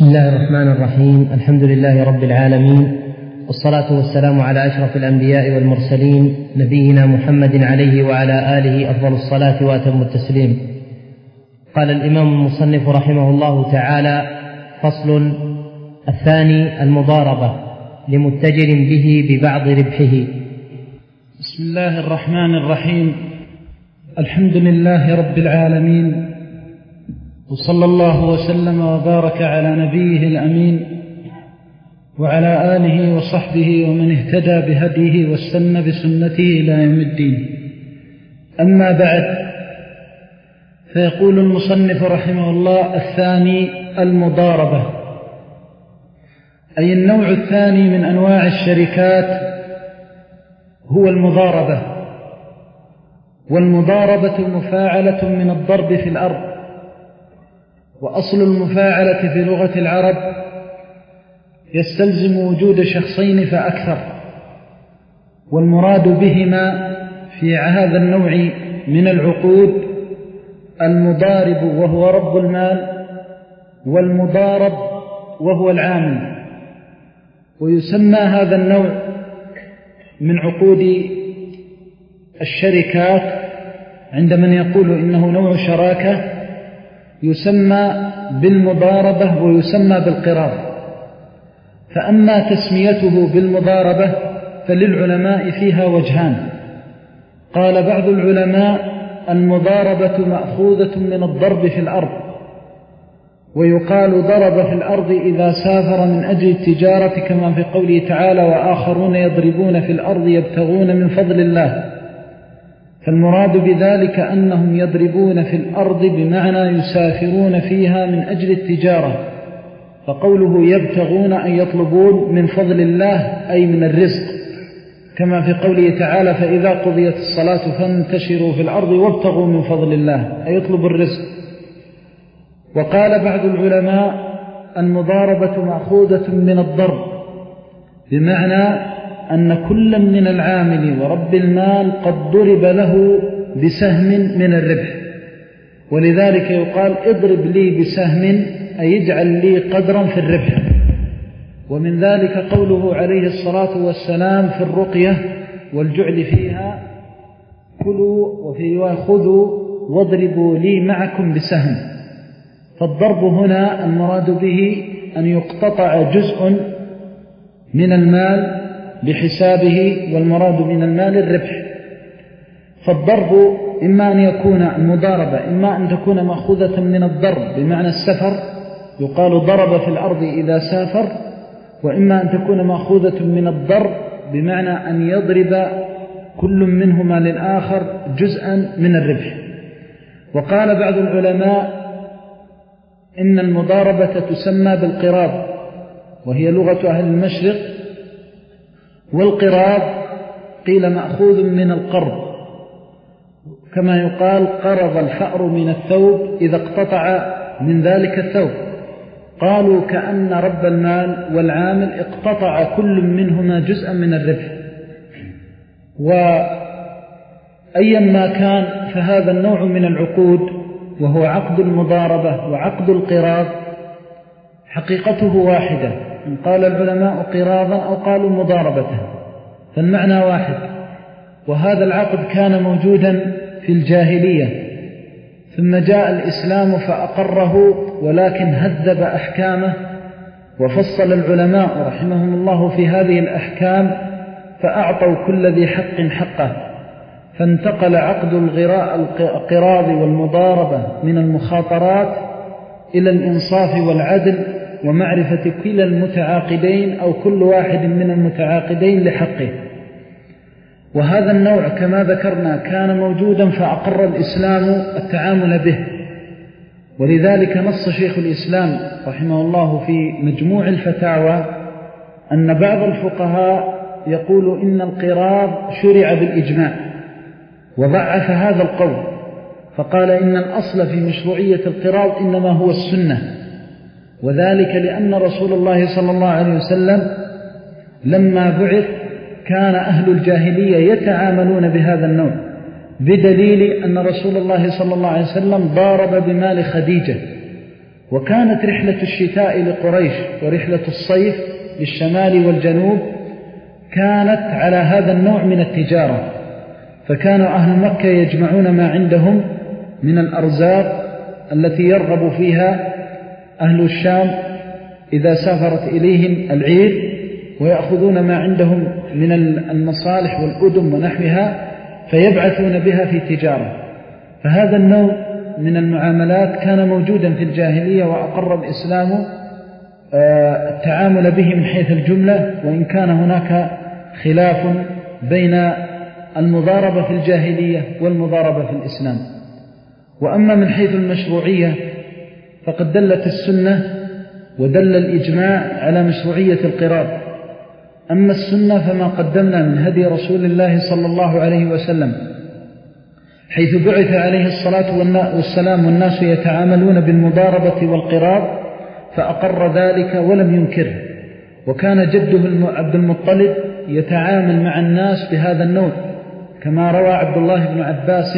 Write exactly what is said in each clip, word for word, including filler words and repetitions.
بسم الله الرحمن الرحيم. الحمد لله رب العالمين، والصلاة والسلام على أشرف الأنبياء والمرسلين، نبينا محمد عليه وعلى آله أفضل الصلاة وأتم التسليم. قال الإمام المصنف رحمه الله تعالى: فصل الثاني: المضاربة لمتجر به ببعض ربحه. بسم الله الرحمن الرحيم. الحمد لله رب العالمين، وصلى الله وسلم وبارك على نبيه الأمين وعلى آله وصحبه ومن اهتدى بهديه واستنى بسنته إلى يوم الدين. أما بعد، فيقول المصنف رحمه الله: الثاني المضاربة، أي النوع الثاني من أنواع الشركات هو المضاربة. والمضاربة مفاعلة من الضرب في الأرض، وأصل المفاعلة في لغة العرب يستلزم وجود شخصين فأكثر، والمراد بهما في هذا النوع من العقود المضارب وهو رب المال، والمضارب وهو العامل. ويسمى هذا النوع من عقود الشركات عند من يقول إنه نوع شراكة يسمى بالمضاربة ويسمى بالقراض. فأما تسميته بالمضاربة فللعلماء فيها وجهان. قال بعض العلماء: المضاربة مأخوذة من الضرب في الأرض، ويقال ضرب في الأرض إذا سافر من أجل التجارة، كما في قوله تعالى: وآخرون يضربون في الأرض يبتغون من فضل الله. فالمراد بذلك أنهم يضربون في الأرض بمعنى يسافرون فيها من أجل التجارة، فقوله يبتغون أن يطلبون من فضل الله أي من الرزق، كما في قوله تعالى: فإذا قضيت الصلاة فانتشروا في الأرض وابتغوا من فضل الله أي يطلب الرزق. وقال بعض العلماء: المضاربة مأخوذة من الضرب، بمعنى أن كل من العامل ورب المال قد ضرب له بسهم من الربح، ولذلك يقال: اضرب لي بسهم، أي اجعل لي قدرا في الربح. ومن ذلك قوله عليه الصلاة والسلام في الرقية والجعل فيها: كلوا، وفي رواية خذوا واضربوا لي معكم بسهم. فالضرب هنا المراد به أن يقتطع جزء من المال بحسابه، والمراد من المال الربح. فالضرب إما أن يكون المضاربة إما أن تكون مأخوذة من الضرب بمعنى السفر، يقال ضرب في الأرض إذا سافر، وإما أن تكون مأخوذة من الضرب بمعنى أن يضرب كل منهما للآخر جزءا من الربح. وقال بعض العلماء: إن المضاربة تسمى بالقراض، وهي لغة أهل المشرق. والقراض قيل مأخوذ من القرض، كما يقال: قرض الفأر من الثوب إذا اقتطع من ذلك الثوب. قالوا كأن رب المال والعامل اقتطع كل منهما جزءا من الربح. وأيا ما كان، فهذا النوع من العقود وهو عقد المضاربة وعقد القراض حقيقته واحدة، إن قال العلماء قراضا أو قالوا مضاربة، فالمعنى واحد. وهذا العقد كان موجودا في الجاهلية، ثم جاء الإسلام فأقره، ولكن هذب أحكامه، وفصل العلماء رحمهم الله في هذه الأحكام، فأعطوا كل ذي حق حقه، فانتقل عقد القراض والمضاربة من المخاطرات إلى الإنصاف والعدل ومعرفة كلا المتعاقدين أو كل واحد من المتعاقدين لحقه. وهذا النوع كما ذكرنا كان موجودا، فأقر الإسلام التعامل به. ولذلك نص شيخ الإسلام رحمه الله في مجموع الفتاوى أن بعض الفقهاء يقول إن القراض شرع بالإجماع، وضعف هذا القول، فقال إن الأصل في مشروعية القراض إنما هو السنة، وذلك لأن رسول الله صلى الله عليه وسلم لما بعث كان أهل الجاهلية يتعاملون بهذا النوع، بدليل أن رسول الله صلى الله عليه وسلم ضارب بمال خديجة، وكانت رحلة الشتاء لقريش ورحلة الصيف للشمال والجنوب كانت على هذا النوع من التجارة، فكانوا أهل مكة يجمعون ما عندهم من الأرزاق التي يرغب فيها أهل الشام إذا سافرت إليهم العير، ويأخذون ما عندهم من المصالح والأدم ونحوها فيبعثون بها في تجارة. فهذا النوع من المعاملات كان موجودا في الجاهلية، وأقر الإسلام التعامل به من حيث الجملة، وإن كان هناك خلاف بين المضاربة في الجاهلية والمضاربة في الإسلام. وأما من حيث المشروعية فقد دلت السنة ودل الإجماع على مشروعية القراض. أما السنة فما قدمنا من هدي رسول الله صلى الله عليه وسلم حيث بعث عليه الصلاة والسلام والناس يتعاملون بالمضاربة والقراض فأقر ذلك ولم ينكره. وكان جده عبد المطلب يتعامل مع الناس بهذا النوع، كما روى عبد الله بن عباس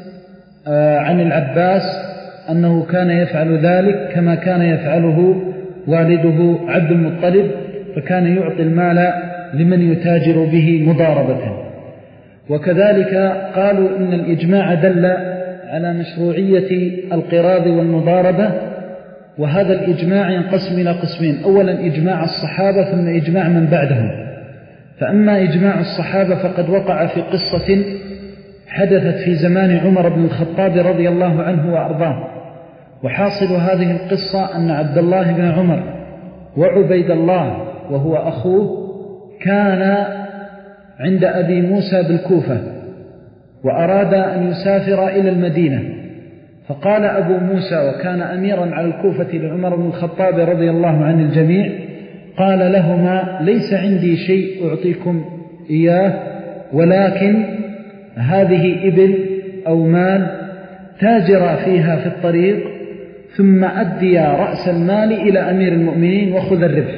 عن العباس أنه كان يفعل ذلك كما كان يفعله والده عبد المطلب، فكان يعطي المال لمن يتاجر به مضاربة. وكذلك قالوا إن الإجماع دل على مشروعية القراض والمضاربة، وهذا الإجماع ينقسم إلى قسمين: أولا إجماع الصحابة ثم إجماع من بعدهم. فأما إجماع الصحابة فقد وقع في قصة حدثت في زمان عمر بن الخطاب رضي الله عنه وأرضاه. وحاصل هذه القصة أن عبد الله بن عمر وعبيد الله وهو أخوه كان عند أبي موسى بالكوفة، وأراد أن يسافر إلى المدينة، فقال أبو موسى وكان أميرا على الكوفة لعمر بن الخطاب رضي الله عن الجميع، قال لهما: ليس عندي شيء أعطيكم إياه، ولكن هذه إبل أو مال تاجر فيها في الطريق، ثم أدي رأس المال إلى أمير المؤمنين وخذ الربح.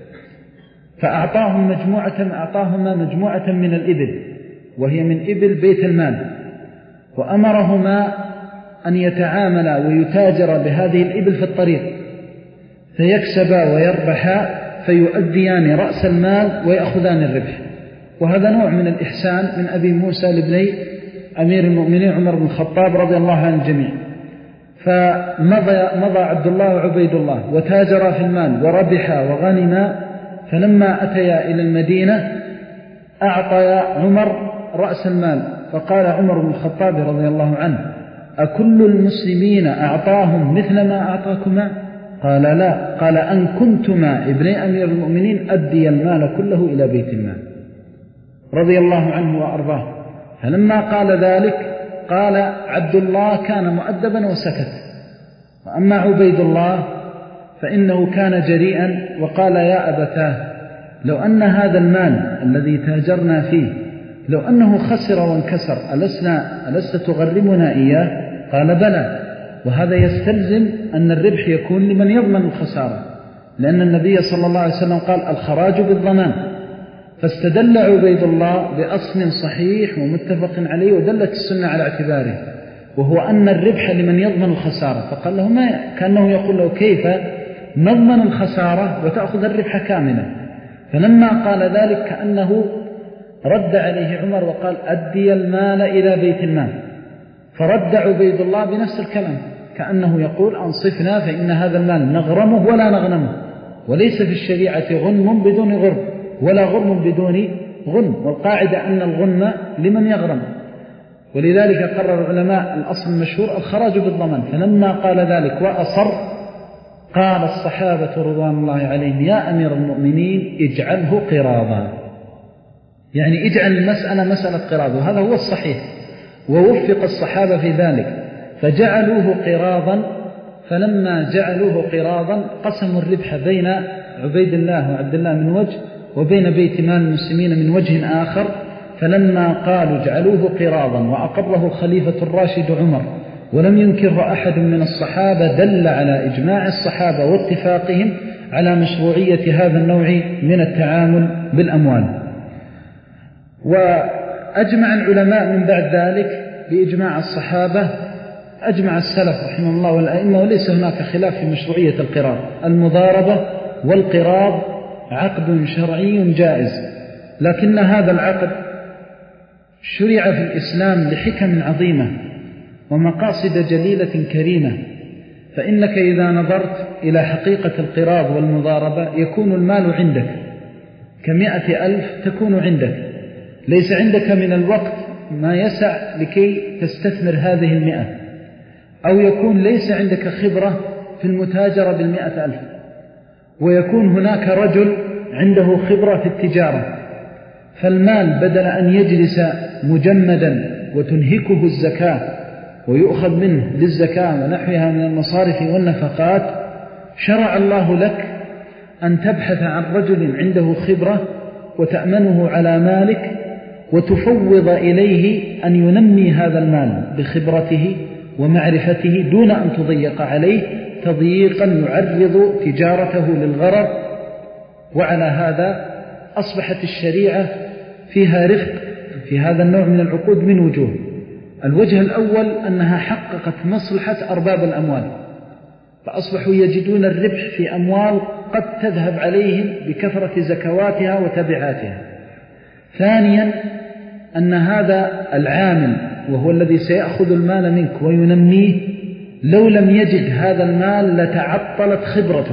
فأعطاهم مجموعة أعطاهما مجموعة من الإبل، وهي من إبل بيت المال، وأمرهما أن يتعاملا ويتاجر بهذه الإبل في الطريق، فيكسبا ويربحا فيؤديان رأس المال ويأخذان الربح. وهذا نوع من الإحسان من أبي موسى لابني أمير المؤمنين عمر بن الخطاب رضي الله عن الجميع. فمضى مضى عبد الله وعبيد الله وتاجرا في المال وربحا وغنما، فلما أتيا إلى المدينة أعطى عمر رأس المال، فقال عمر بن الخطاب رضي الله عنه: أكل المسلمين أعطاهم مثل ما أعطاكما؟ قال: لا. قال: أن كنتما ابني أمير المؤمنين أدي المال كله إلى بيت المال، رضي الله عنه وأرضاه. فلما قال ذلك قال عبد الله كان مؤدبا وسكت. وأما عبيد الله فإنه كان جريئا وقال: يا أبتاه، لو أن هذا المال الذي تاجرنا فيه لو أنه خسر وانكسر ألسنا ألست تغرمنا إياه؟ قال: بلى. وهذا يستلزم أن الربح يكون لمن يضمن الخسارة، لأن النبي صلى الله عليه وسلم قال: الخراج بالضمان. فاستدل عبيد الله بأصل صحيح ومتفق عليه، ودلت السنة على اعتباره، وهو أن الربح لمن يضمن الخسارة. فقال له ما كأنه يقول له: كيف نضمن الخسارة وتأخذ الربح كاملا؟ فلما قال ذلك كأنه رد عليه عمر وقال: أدي المال إلى بيت المال. فرد عبيد الله بنفس الكلام، كأنه يقول: أنصفنا فإن هذا المال نغرمه ولا نغنمه، وليس في الشريعة غنم بدون غرم ولا غرم بدون غنم، والقاعدة أن الغنم لمن يغرم. ولذلك قرر العلماء الأصل المشهور الخراج بالضمان. فلما قال ذلك وأصر قال الصحابة رضوان الله عليهم: يا أمير المؤمنين اجعله قراضا، يعني اجعل المسألة مسألة قراض، وهذا هو الصحيح. ووفق الصحابة في ذلك فجعلوه قراضا. فلما جعلوه قراضا قسموا الربح بين عبيد الله وعبد الله من وجه، وبين بيت مال المسلمين من وجه آخر. فلما قالوا اجعلوه قراضا وأقره الخليفة الراشد عمر ولم ينكره أحد من الصحابة، دل على إجماع الصحابة واتفاقهم على مشروعية هذا النوع من التعامل بالأموال. وأجمع العلماء من بعد ذلك بإجماع الصحابة أجمع السلف رحمه الله والأئمة وليس هناك خلاف في مشروعية القراض. المضاربة والقراض عقد شرعي جائز، لكن هذا العقد شرع في الإسلام لحكم عظيمة ومقاصد جليلة كريمة. فإنك إذا نظرت إلى حقيقة القراض والمضاربة يكون المال عندك كمئة ألف تكون عندك، ليس عندك من الوقت ما يسع لكي تستثمر هذه المئة، أو يكون ليس عندك خبرة في المتاجرة بالمئة ألف، ويكون هناك رجل عنده خبرة في التجارة، فالمال بدل أن يجلس مجمدا وتنهكه الزكاة ويؤخذ منه للزكاة ونحوها من المصارف والنفقات، شرع الله لك أن تبحث عن رجل عنده خبرة وتأمنه على مالك وتفوض إليه أن ينمي هذا المال بخبرته ومعرفته دون أن تضيق عليه تضييقا يعرض تجارته للغرر. وعلى هذا أصبحت الشريعة فيها رفق في هذا النوع من العقود من وجوه. الوجه الأول أنها حققت مصلحة أرباب الأموال، فأصبحوا يجدون الربح في أموال قد تذهب عليهم بكثرة زكواتها وتبعاتها. ثانيا أن هذا العامل وهو الذي سيأخذ المال منك وينميه لو لم يجد هذا المال لتعطلت خبرته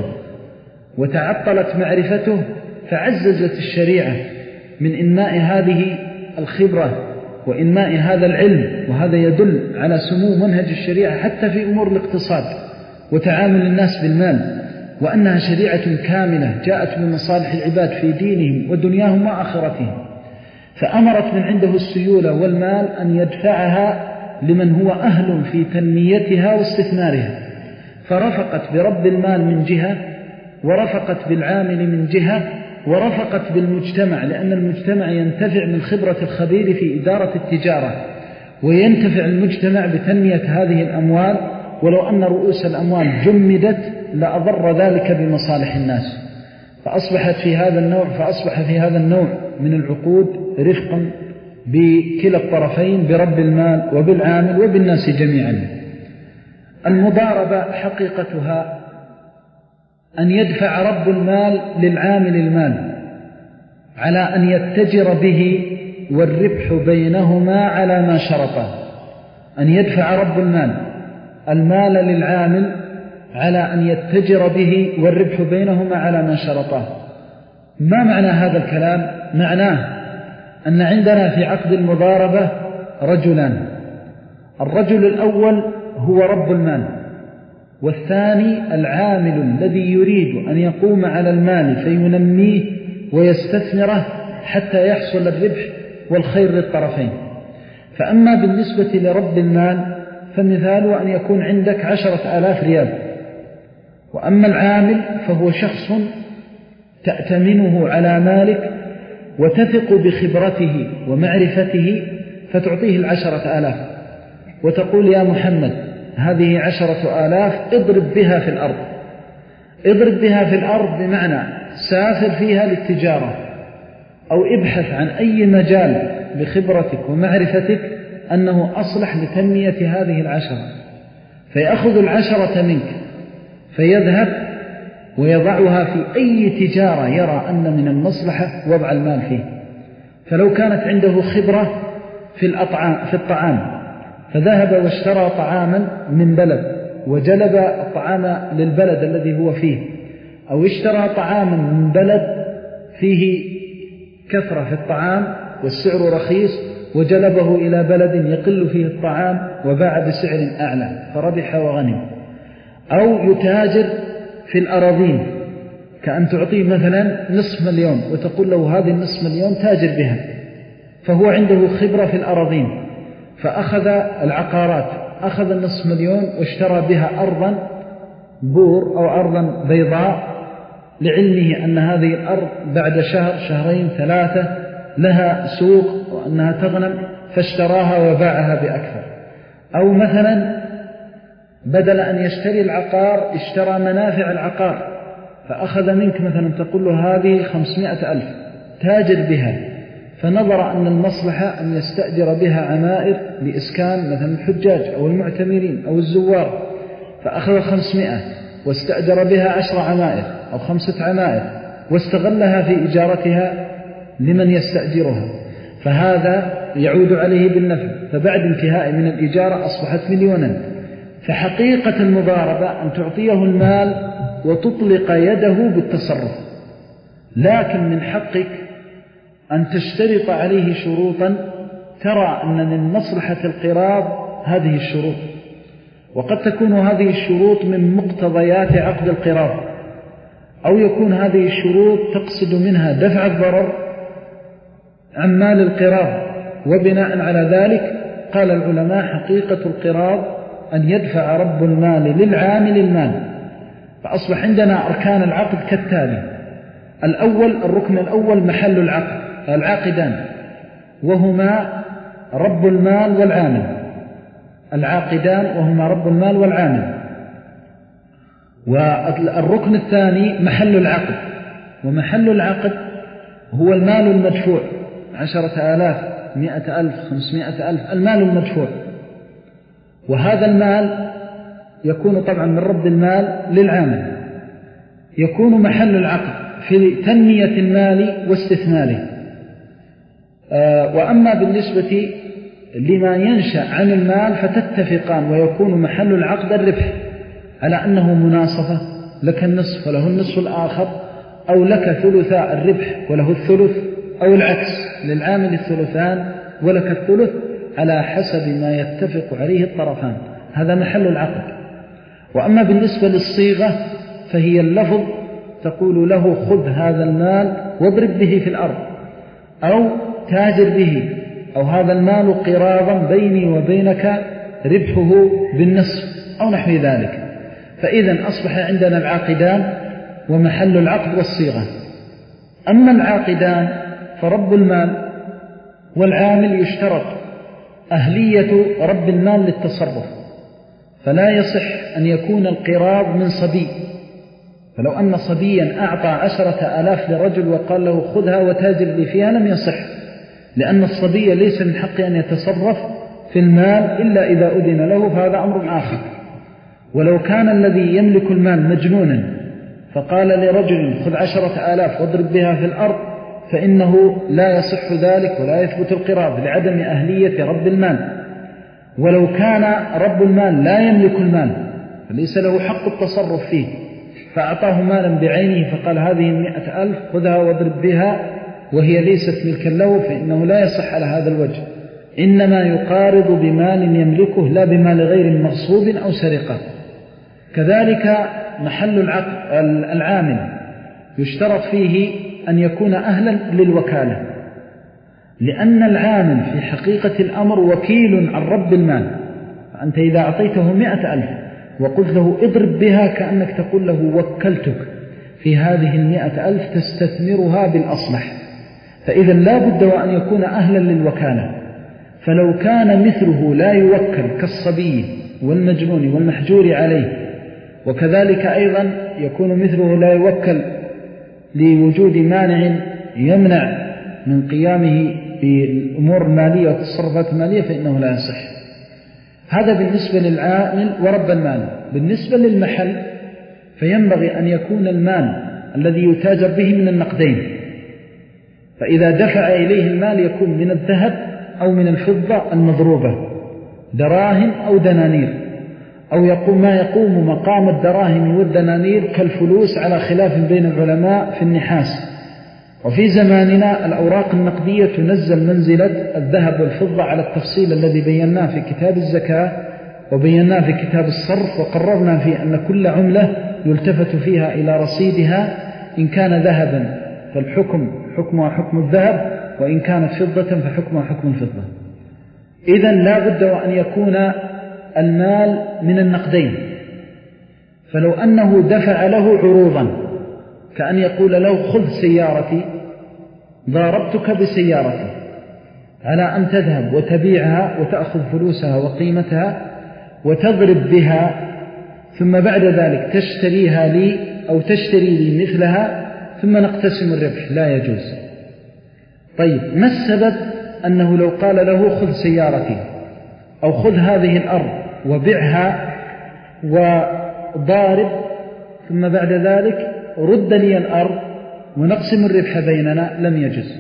وتعطلت معرفته، فعززت الشريعة من إنماء هذه الخبرة وإنماء هذا العلم. وهذا يدل على سمو منهج الشريعة حتى في أمور الاقتصاد وتعامل الناس بالمال، وأنها شريعة كاملة جاءت بمصالح العباد في دينهم ودنياهم وآخرتهم. فأمرت من عنده السيولة والمال أن يدفعها لمن هو أهل في تنميتها واستثمارها، فرفقت برب المال من جهة، ورفقت بالعامل من جهة، ورفقت بالمجتمع، لأن المجتمع ينتفع من خبرة الخبير في إدارة التجارة، وينتفع المجتمع بتنمية هذه الأموال. ولو أن رؤوس الأموال جمدت لأضر ذلك بمصالح الناس. فأصبحت في هذا النوع فأصبح في هذا النوع من العقود رفقا بكلا الطرفين، برب المال وبالعامل وبالناس جميعا. المضاربة حقيقتها أن يدفع رب المال للعامل المال على أن يتجر به والربح بينهما على ما شرطه. أن يدفع رب المال المال للعامل على أن يتجر به والربح بينهما على ما شرطه. ما معنى هذا الكلام؟ معناه أن عندنا في عقد المضاربة رجلان، الرجل الأول هو رب المال، والثاني العامل الذي يريد أن يقوم على المال فينميه ويستثمره حتى يحصل الربح والخير للطرفين. فأما بالنسبة لرب المال فمثاله أن يكون عندك عشرة آلاف ريال، وأما العامل فهو شخص تأتمنه على مالك وتثق بخبرته ومعرفته، فتعطيه العشرة آلاف وتقول يا محمد هذه عشرة آلاف اضرب بها في الأرض. اضرب بها في الأرض بمعنى سافر فيها للتجارة، أو ابحث عن أي مجال بخبرتك ومعرفتك أنه أصلح لتنمية هذه العشرة، فيأخذ العشرة منك فيذهب ويضعها في أي تجارة يرى أن من المصلحة وضع المال فيه. فلو كانت عنده خبرة في الأطعام في الطعام فذهب واشترى طعاما من بلد وجلب الطعام للبلد الذي هو فيه، أو اشترى طعاما من بلد فيه كثرة في الطعام والسعر رخيص وجلبه إلى بلد يقل فيه الطعام وباع بسعر أعلى فربح وغنم. أو يتاجر في الأراضين، كأن تعطيه مثلا نصف مليون وتقول له هذه النصف مليون تاجر بها، فهو عنده خبرة في الأراضين فأخذ العقارات، أخذ النصف مليون واشترى بها أرضا بور أو أرضا بيضاء لعلمه أن هذه الأرض بعد شهر شهرين ثلاثة لها سوق وأنها تغنم، فاشتراها وباعها بأكثر. أو مثلا بدل أن يشتري العقار اشترى منافع العقار، فأخذ منك مثلا تقول له هذه خمسمائة ألف تاجر بها، فنظر أن المصلحة أن يستأجر بها عمائر لإسكان مثلا الحجاج أو المعتمرين أو الزوار، فأخذ خمسمائة واستأجر بها عشر عمائر أو خمسة عمائر واستغلها في إجارتها لمن يستأجرها، فهذا يعود عليه بالنفع، فبعد انتهاء من الإجارة أصبحت مليونا. فحقيقة المضاربة أن تعطيه المال وتطلق يده بالتصرف، لكن من حقك أن تشترط عليه شروطا ترى أن من مصلحة القراض هذه الشروط، وقد تكون هذه الشروط من مقتضيات عقد القراض، أو يكون هذه الشروط تقصد منها دفع الضرر عن مال القراض. وبناء على ذلك قال العلماء حقيقة القراض أن يدفع رب المال للعامل المال. فأصبح عندنا أركان العقد كالتالي: الأول، الركن الأول محل العقد، العاقدان وهما رب المال والعامل، العاقدان وهما رب المال والعامل. والركن الثاني محل العقد، ومحل العقد هو المال المدفوع، عشرة آلاف، مئة ألف، خمسمائة ألف، المال المدفوع. وهذا المال يكون طبعا من رب المال للعامل، يكون محل العقد في تنمية المال واستثماله. آه وأما بالنسبة لما ينشأ عن المال فتتفقان ويكون محل العقد الربح، على أنه مناصفة، لك النصف وله النصف الآخر، أو لك ثلثاء الربح وله الثلث، أو العكس للعامل الثلثان ولك الثلث، على حسب ما يتفق عليه الطرفان. هذا محل العقد. وأما بالنسبة للصيغة فهي اللفظ، تقول له خذ هذا المال واضرب به في الأرض، أو تاجر به، أو هذا المال قراضا بيني وبينك ربحه بالنصف أو نحو ذلك. فإذا أصبح عندنا العاقدان ومحل العقد والصيغة. أما العاقدان فرب المال والعامل يشترط أهلية رب المال للتصرف، فلا يصح أن يكون القراض من صبي. فلو أن صبيا أعطى عشرة آلاف لرجل وقال له خذها وتاجر لي فيها لم يصح، لأن الصبي ليس من حقه أن يتصرف في المال إلا إذا أذن له، فهذا أمر آخر. ولو كان الذي يملك المال مجنونا فقال لرجل خذ عشرة آلاف واضرب بها في الأرض، فإنه لا يصح ذلك ولا يثبت القراض لعدم أهلية رب المال. ولو كان رب المال لا يملك المال فليس له حق التصرف فيه، فأعطاه مالا بعينه فقال هذه مئة ألف خذها واضرب بها وهي ليست ملكا له، فإنه لا يصح على هذا الوجه، إنما يقارض بمال يملكه لا بمال غير مغصوب أو سرقة. كذلك محل العقد العامل يشترط فيه أن يكون أهلا للوكالة، لأن العامل في حقيقة الأمر وكيل عن رب المال. فأنت إذا أعطيته مئة ألف وقلت له اضرب بها كأنك تقول له وكلتك في هذه المئة ألف تستثمرها بالأصلح، فإذا لا بد وأن يكون أهلا للوكالة. فلو كان مثله لا يوكل كالصبي والمجنون والمحجور عليه، وكذلك أيضا يكون مثله لا يوكل لوجود مانع يمنع من قيامه بالأمور المالية والتصرفات المالية، فإنه لا يصح. هذا بالنسبة للعامل ورب المال. بالنسبة للمحل فينبغي أن يكون المال الذي يتاجر به من النقدين، فإذا دفع إليه المال يكون من الذهب أو من الفضة المضروبة، دراهم أو دنانير، أو يقوم ما يقوم مقام الدراهم والدنانير كالفلوس، على خلاف بين العلماء في النحاس. وفي زماننا الأوراق النقدية تنزل منزلة الذهب والفضة على التفصيل الذي بيناه في كتاب الزكاة وبيناه في كتاب الصرف، وقررنا فيه أن كل عملة يلتفت فيها إلى رصيدها، إن كان ذهبا فالحكم حكمها حكم الذهب، وإن كانت فضة فحكمها حكم الفضة. إذن لا بد وأن يكون المال من النقدين. فلو أنه دفع له عروضا كأن يقول له خذ سيارتي، ضاربتك بسيارتي على أن تذهب وتبيعها وتأخذ فلوسها وقيمتها وتضرب بها، ثم بعد ذلك تشتريها لي أو تشتري لي مثلها ثم نقتسم الربح، لا يجوز. طيب ما السبب أنه لو قال له خذ سيارتي أو خذ هذه الأرض وبعها وضارب ثم بعد ذلك رد لي الأرض ونقسم الربح بيننا، لم يجز؟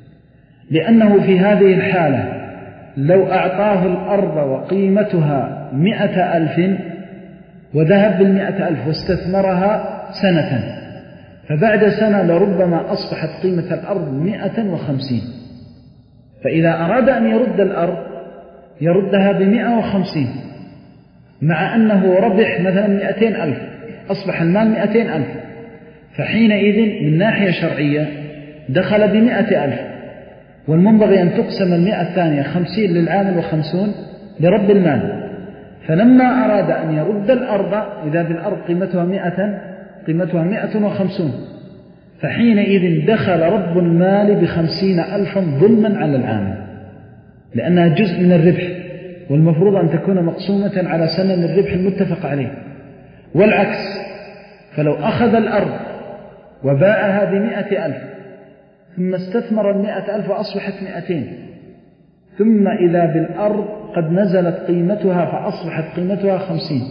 لأنه في هذه الحالة لو أعطاه الأرض وقيمتها مئة ألف وذهب بالمئة ألف واستثمرها سنة، فبعد سنة لربما أصبحت قيمة الأرض مئة وخمسين، فإذا أراد أن يرد الأرض يردها بمئة وخمسين، مع أنه ربح مثلا مئتين ألف، أصبح المال مئتين ألف، فحينئذ من ناحية شرعية دخل بمئة ألف، والمنبغي أن تقسم المئة الثانية خمسين للعامل وخمسون لرب المال. فلما أراد أن يرد الأرض إذا بالأرض قيمتها مئة قيمتها مئة وخمسون، فحينئذ دخل رب المال بخمسين ألفا ظلما على العامل، لأنها جزء من الربح، والمفروض أن تكون مقسومة على سنن الربح المتفق عليه. والعكس، فلو أخذ الأرض وباعها بمئة ألف ثم استثمر المئة ألف وأصبحت مئتين، ثم إذا بالأرض قد نزلت قيمتها فأصبحت قيمتها خمسين،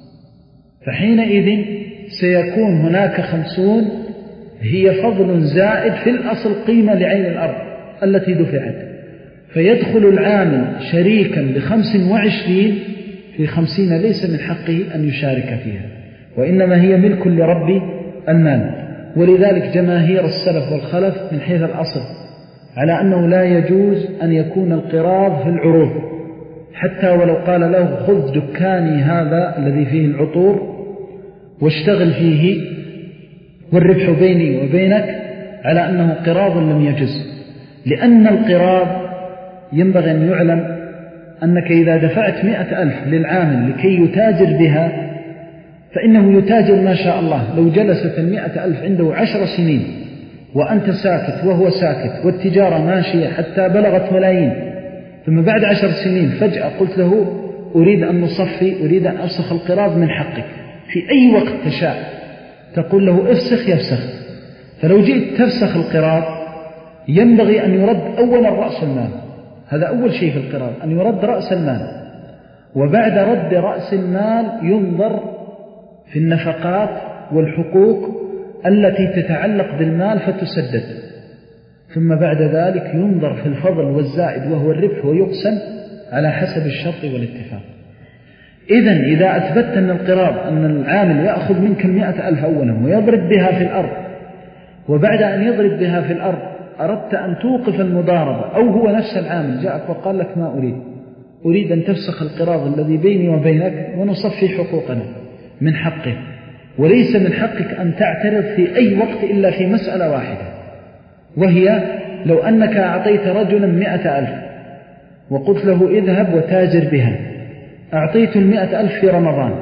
فحينئذ سيكون هناك خمسون هي فضل زائد في الأصل قيمة لعين الأرض التي دفعت، فيدخل العامل شريكا بخمس وعشرين في خمسين ليس من حقه أن يشارك فيها، وإنما هي ملك لرب المال. ولذلك جماهير السلف والخلف من حيث الأصل على أنه لا يجوز أن يكون القراض في العروض، حتى ولو قال له خذ دكاني هذا الذي فيه العطور واشتغل فيه والربح بيني وبينك، على أنه قراض لم يجز. لأن القراض ينبغي أن يعلم أنك إذا دفعت مئة ألف للعامل لكي يتاجر بها فإنه يتاجر ما شاء الله. لو جلست المئة ألف عنده عشر سنين وأنت ساكت وهو ساكت والتجارة ماشية حتى بلغت ملايين، ثم بعد عشر سنين فجأة قلت له أريد أن نصفي، أريد أن أفسخ القراض من حقك، في أي وقت تشاء تقول له افسخ يفسخ. فلو جئت تفسخ القراض ينبغي أن يرد أولا رأس المال، هذا أول شيء في القراض، أن يرد رأس المال، وبعد رد رأس المال ينظر في النفقات والحقوق التي تتعلق بالمال فتسدد، ثم بعد ذلك ينظر في الفضل والزائد وهو الربح ويقسم على حسب الشرط والاتفاق. إذن إذا أثبتت أن القراض أن العامل يأخذ منك المئة ألف أولا ويضرب بها في الأرض، وبعد أن يضرب بها في الأرض أردت أن توقف المضاربة، أو هو نفس العامل جاءك وقال لك ما أريد، أريد أن تفسخ القراض الذي بيني وبينك ونصفي حقوقنا من حقه، وليس من حقك أن تعترض في أي وقت إلا في مسألة واحدة، وهي لو أنك أعطيت رجلا مئة ألف وقلت له اذهب وتاجر بها، أعطيت المئة ألف في رمضان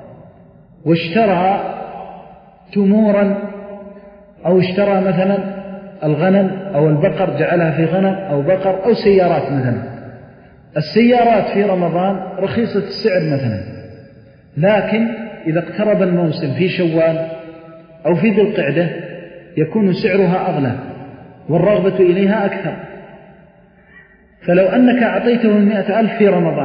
واشترى تمورا أو اشترى مثلا الغنم أو البقر جعلها في غنم أو بقر أو سيارات مثلا. السيارات في رمضان رخيصة السعر مثلا، لكن إذا اقترب الموسم في شوال أو في ذي القعدة يكون سعرها أغلى والرغبة إليها أكثر. فلو أنك أعطيته المئة ألف في رمضان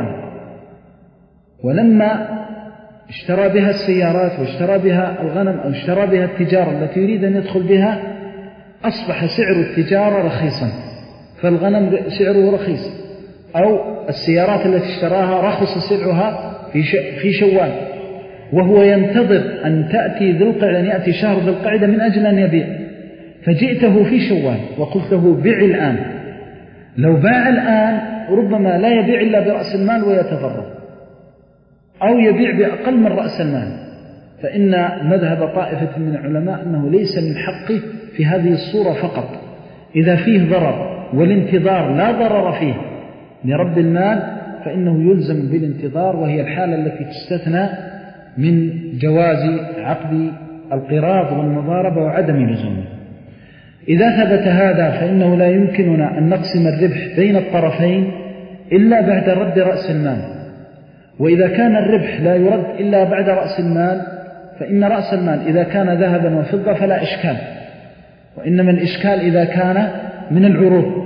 ولما اشترى بها السيارات واشترى بها الغنم أو اشترى بها التجارة التي يريد أن يدخل بها أصبح سعر التجارة رخيصا، فالغنم سعره رخيص، أو السيارات التي اشتراها رخص سعرها في شوال، وهو ينتظر أن تأتي ذي القعدة، أن يأتي شهر ذي القعدة من أجل أن يبيع، فجئته في شوال وقلت له بيع الآن. لو باع الآن ربما لا يبيع إلا برأس المال ويتضرر، أو يبيع بأقل من رأس المال، فإن مذهب طائفة من العلماء أنه ليس من حقه في هذه الصورة فقط، إذا فيه ضرر والانتظار لا ضرر فيه لرب المال فإنه يلزم بالانتظار، وهي الحالة التي تستثنى من جواز عقد القراض والمضاربة وعدم لزومه. إذا ثبت هذا فإنه لا يمكننا أن نقسم الربح بين الطرفين إلا بعد رد رأس المال، وإذا كان الربح لا يرد إلا بعد رأس المال فإن رأس المال إذا كان ذهبا وفضة فلا إشكال، وإنما الإشكال إذا كان من العروض،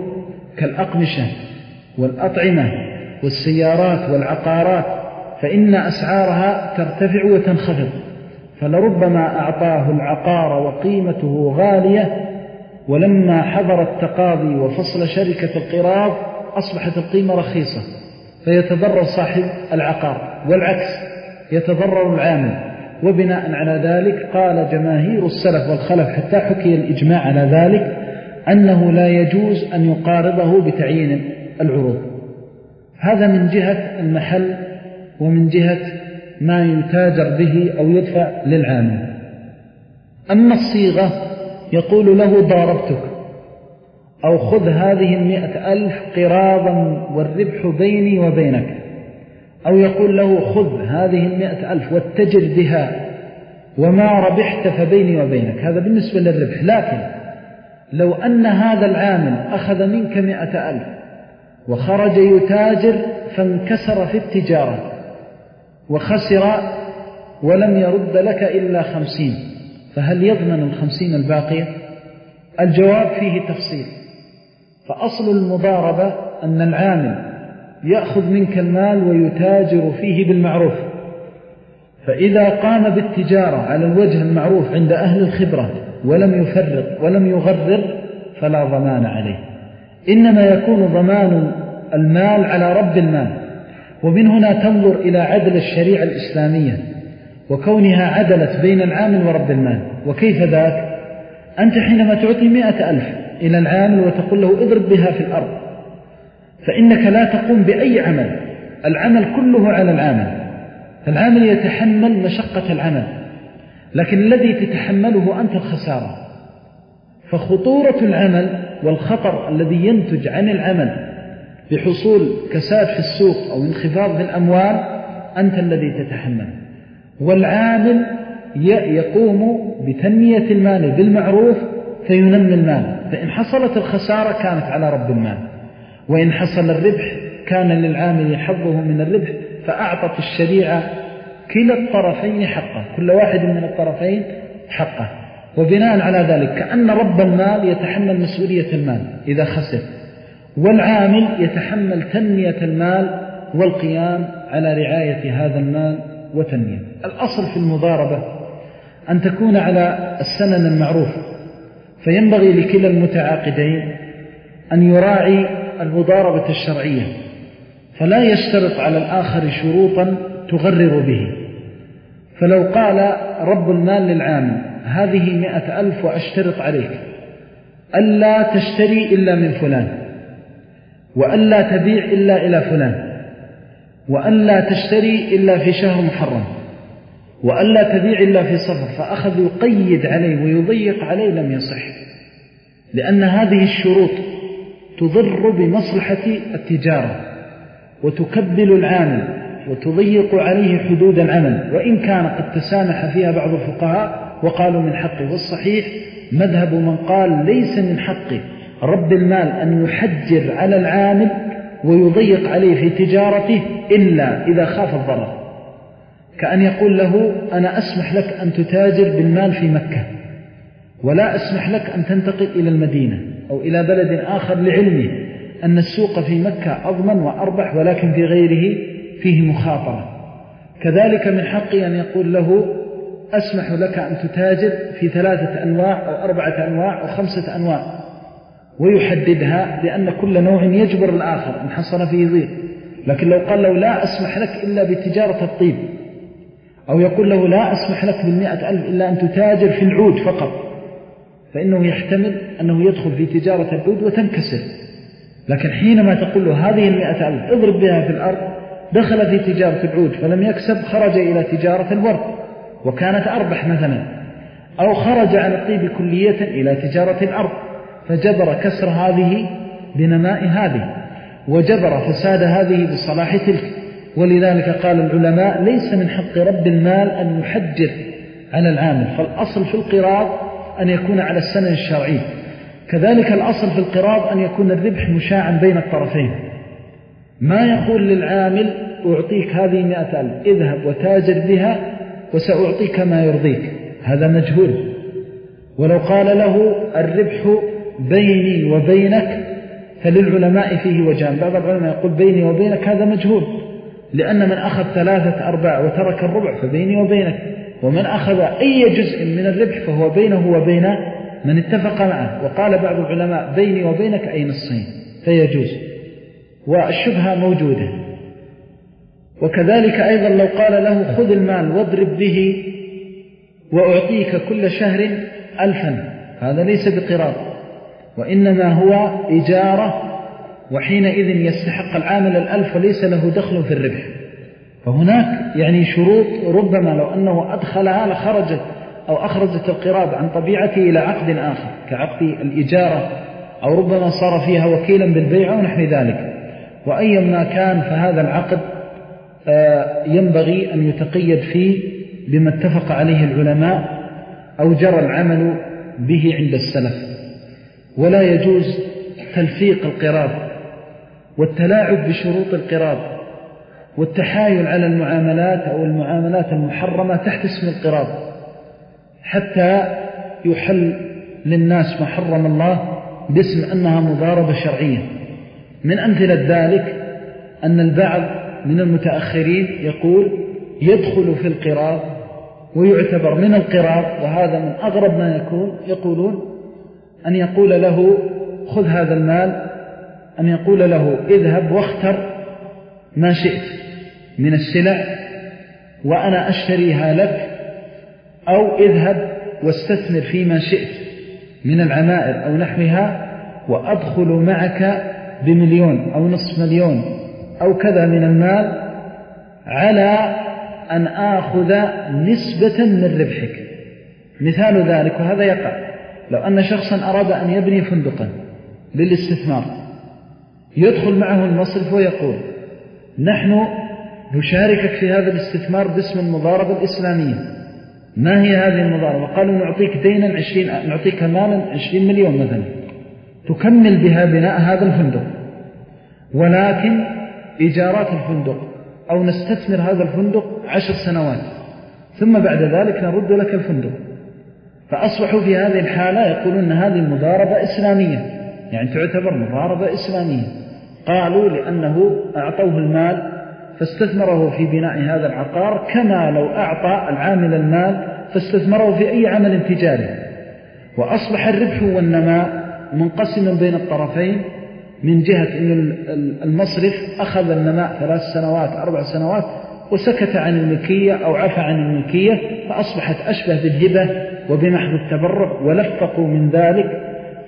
كالأقمشة والأطعمة والسيارات والعقارات، فإن أسعارها ترتفع وتنخفض، فلربما أعطاه العقار وقيمته غالية، ولما حضر التقاضي وفصل شركة القراض أصبحت القيمة رخيصة فيتضرر صاحب العقار، والعكس يتضرر العامل. وبناء على ذلك قال جماهير السلف والخلف حتى حكي الإجماع على ذلك أنه لا يجوز أن يقارضه بتعيين العروض. هذا من جهة المحل ومن جهة ما يتاجر به أو يدفع للعامل. أما الصيغة يقول له ضاربتك، أو خذ هذه المئة ألف قراضا والربح بيني وبينك، أو يقول له خذ هذه المئة ألف واتجر بها وما ربحت فبيني وبينك، هذا بالنسبة للربح. لكن لو أن هذا العامل أخذ منك مئة ألف وخرج يتاجر فانكسر في التجارة وخسر ولم يرد لك إلا خمسين، فهل يضمن الخمسين الباقية؟ الجواب فيه تفصيل. فأصل المضاربة أن العامل يأخذ منك المال ويتاجر فيه بالمعروف، فإذا قام بالتجارة على الوجه المعروف عند أهل الخبرة ولم يفرق ولم يغرر فلا ضمان عليه، إنما يكون ضمان المال على رب المال. ومن هنا تنظر إلى عدل الشريعة الإسلامية وكونها عدلت بين العامل ورب المال. وكيف ذاك؟ أنت حينما تعطي مئة ألف إلى العامل وتقول له اضرب بها في الأرض، فإنك لا تقوم بأي عمل، العمل كله على العامل، العامل يتحمل مشقة العمل، لكن الذي تتحمله أنت الخسارة. فخطورة العمل والخطر الذي ينتج عن العمل بحصول كساد في السوق أو انخفاض في الأموال أنت الذي تتحمل، والعامل يقوم بتنمية المال بالمعروف فينمي المال، فإن حصلت الخسارة كانت على رب المال، وإن حصل الربح كان للعامل حظه من الربح. فأعطت الشريعة كلا الطرفين حقه، كل واحد من الطرفين حقه. وبناء على ذلك كأن رب المال يتحمل مسؤولية المال إذا خسر، والعامل يتحمل تنمية المال والقيام على رعاية هذا المال وتنمية. الأصل في المضاربة أن تكون على السنن المعروف، فينبغي لكلا المتعاقدين أن يراعي المضاربة الشرعية، فلا يشترط على الآخر شروطا تغرر به. فلو قال رب المال للعامل هذه مئة ألف وأشترط عليك ألا تشتري إلا من فلان، وألا تبيع إلا إلى فلان، وألا تشتري إلا في شهر محرم، وألا تبيع إلا في صفر، فأخذ يقيد عليه ويضيق عليه، لم يصح، لأن هذه الشروط تضر بمصلحة التجارة وتكبل العامل وتضيق عليه حدود العمل، وإن كان قد تسامح فيها بعض الفقهاء وقالوا من حقه. والصحيح مذهب من قال ليس من حق رب المال أن يحجر على العامل ويضيق عليه في تجارته إلا إذا خاف الضرر، كأن يقول له أنا أسمح لك أن تتاجر بالمال في مكة، ولا أسمح لك أن تنتقل إلى المدينة أو إلى بلد آخر لعلمه أن السوق في مكة أضمن وأربح، ولكن في غيره فيه مخاطرة. كذلك من حقه أن يقول له أسمح لك أن تتاجر في ثلاثة أنواع أو أربعة أنواع أو خمسة أنواع، ويحددها، لأن كل نوع يجبر الآخر إن حصل فيه ضيق. لكن لو قال له لا أسمح لك إلا بتجارة الطيب، أو يقول له لا أسمح لك بالمئة ألف إلا أن تتاجر في العود فقط، فإنه يحتمل أنه يدخل في تجارة العود وتنكسر. لكن حينما تقول له هذه المئة ألف اضرب بها في الأرض، دخل في تجارة العود فلم يكسب، خرج إلى تجارة الورد وكانت أربح مثلا، أو خرج عن الطيب كلية إلى تجارة الأرض، فجبر كسر هذه بنماء هذه، وجبر فساد هذه بصلاح تلك. ولذلك قال العلماء ليس من حق رب المال أن يحجر على العامل، فالأصل في القراض أن يكون على السنن الشرعي. كذلك الأصل في القراض أن يكون الربح مشاعا بين الطرفين، ما يقول للعامل أعطيك هذه مئة ألف اذهب وتاجر بها وسأعطيك ما يرضيك، هذا مجهول. ولو قال له الربح بيني وبينك فللعلماء فيه وجهان. بعض العلماء يقول بيني وبينك هذا مجهول، لأن من أخذ ثلاثة أرباع وترك الربع فبيني وبينك، ومن أخذ أي جزء من الربح فهو بينه وبين من اتفق معه. وقال بعض العلماء بيني وبينك أي نصين فيجوز، والشبهة موجودة. وكذلك أيضا لو قال له خذ المال واضرب به وأعطيك كل شهر ألفا، هذا ليس بقراض، وإنما هو إجارة، وحينئذ يستحق العامل الألف وليس له دخل في الربح. فهناك يعني شروط ربما لو أنه أدخلها لخرجت أو أخرجت القراض عن طبيعته إلى عقد آخر كعقد الإجارة، أو ربما صار فيها وكيلا بالبيع ونحو ذلك. وأيما كان فهذا العقد ينبغي أن يتقيد فيه بما اتفق عليه العلماء أو جرى العمل به عند السلف. ولا يجوز تلفيق القراض والتلاعب بشروط القراض والتحايل على المعاملات أو المعاملات المحرمة تحت اسم القراض حتى يحل للناس ما حرم الله باسم أنها مضاربة شرعية. من أمثلة ذلك أن البعض من المتأخرين يقول يدخل في القراض ويعتبر من القراض، وهذا من أغرب ما يكون. يقولون أن يقول له خذ هذا المال، أن يقول له اذهب واختر ما شئت من السلع وأنا أشتريها لك، أو اذهب واستثمر فيما شئت من العمائر أو نحوها وأدخل معك بمليون أو نصف مليون أو كذا من المال على أن آخذ نسبة من ربحك. مثال ذلك، وهذا يقع لو أن شخصا أراد أن يبني فندقا للاستثمار، يدخل معه المصرف ويقول نحن نشاركك في هذا الاستثمار باسم المضاربة الإسلامية. ما هي هذه المضاربة؟ قالوا نعطيك دينا عشرين نعطيك مالا عشرين مليون مثلا تكمل بها بناء هذا الفندق، ولكن إيجارات الفندق أو نستثمر هذا الفندق عشر سنوات ثم بعد ذلك نرد لك الفندق. فأصبحوا في هذه الحالة يقولون أن هذه المضاربة إسلامية، يعني تعتبر مضاربة إسلامية. قالوا لأنه أعطوه المال فاستثمره في بناء هذا العقار كما لو أعطى العامل المال فاستثمره في أي عمل تجاري، وأصبح الربح والنماء منقسما بين الطرفين، من جهة أن المصرف أخذ النماء ثلاث سنوات أربع سنوات وسكت عن الملكية أو عفى عن الملكية، فأصبحت أشبه بالهبة وبمحض التبرع، ولفقوا من ذلك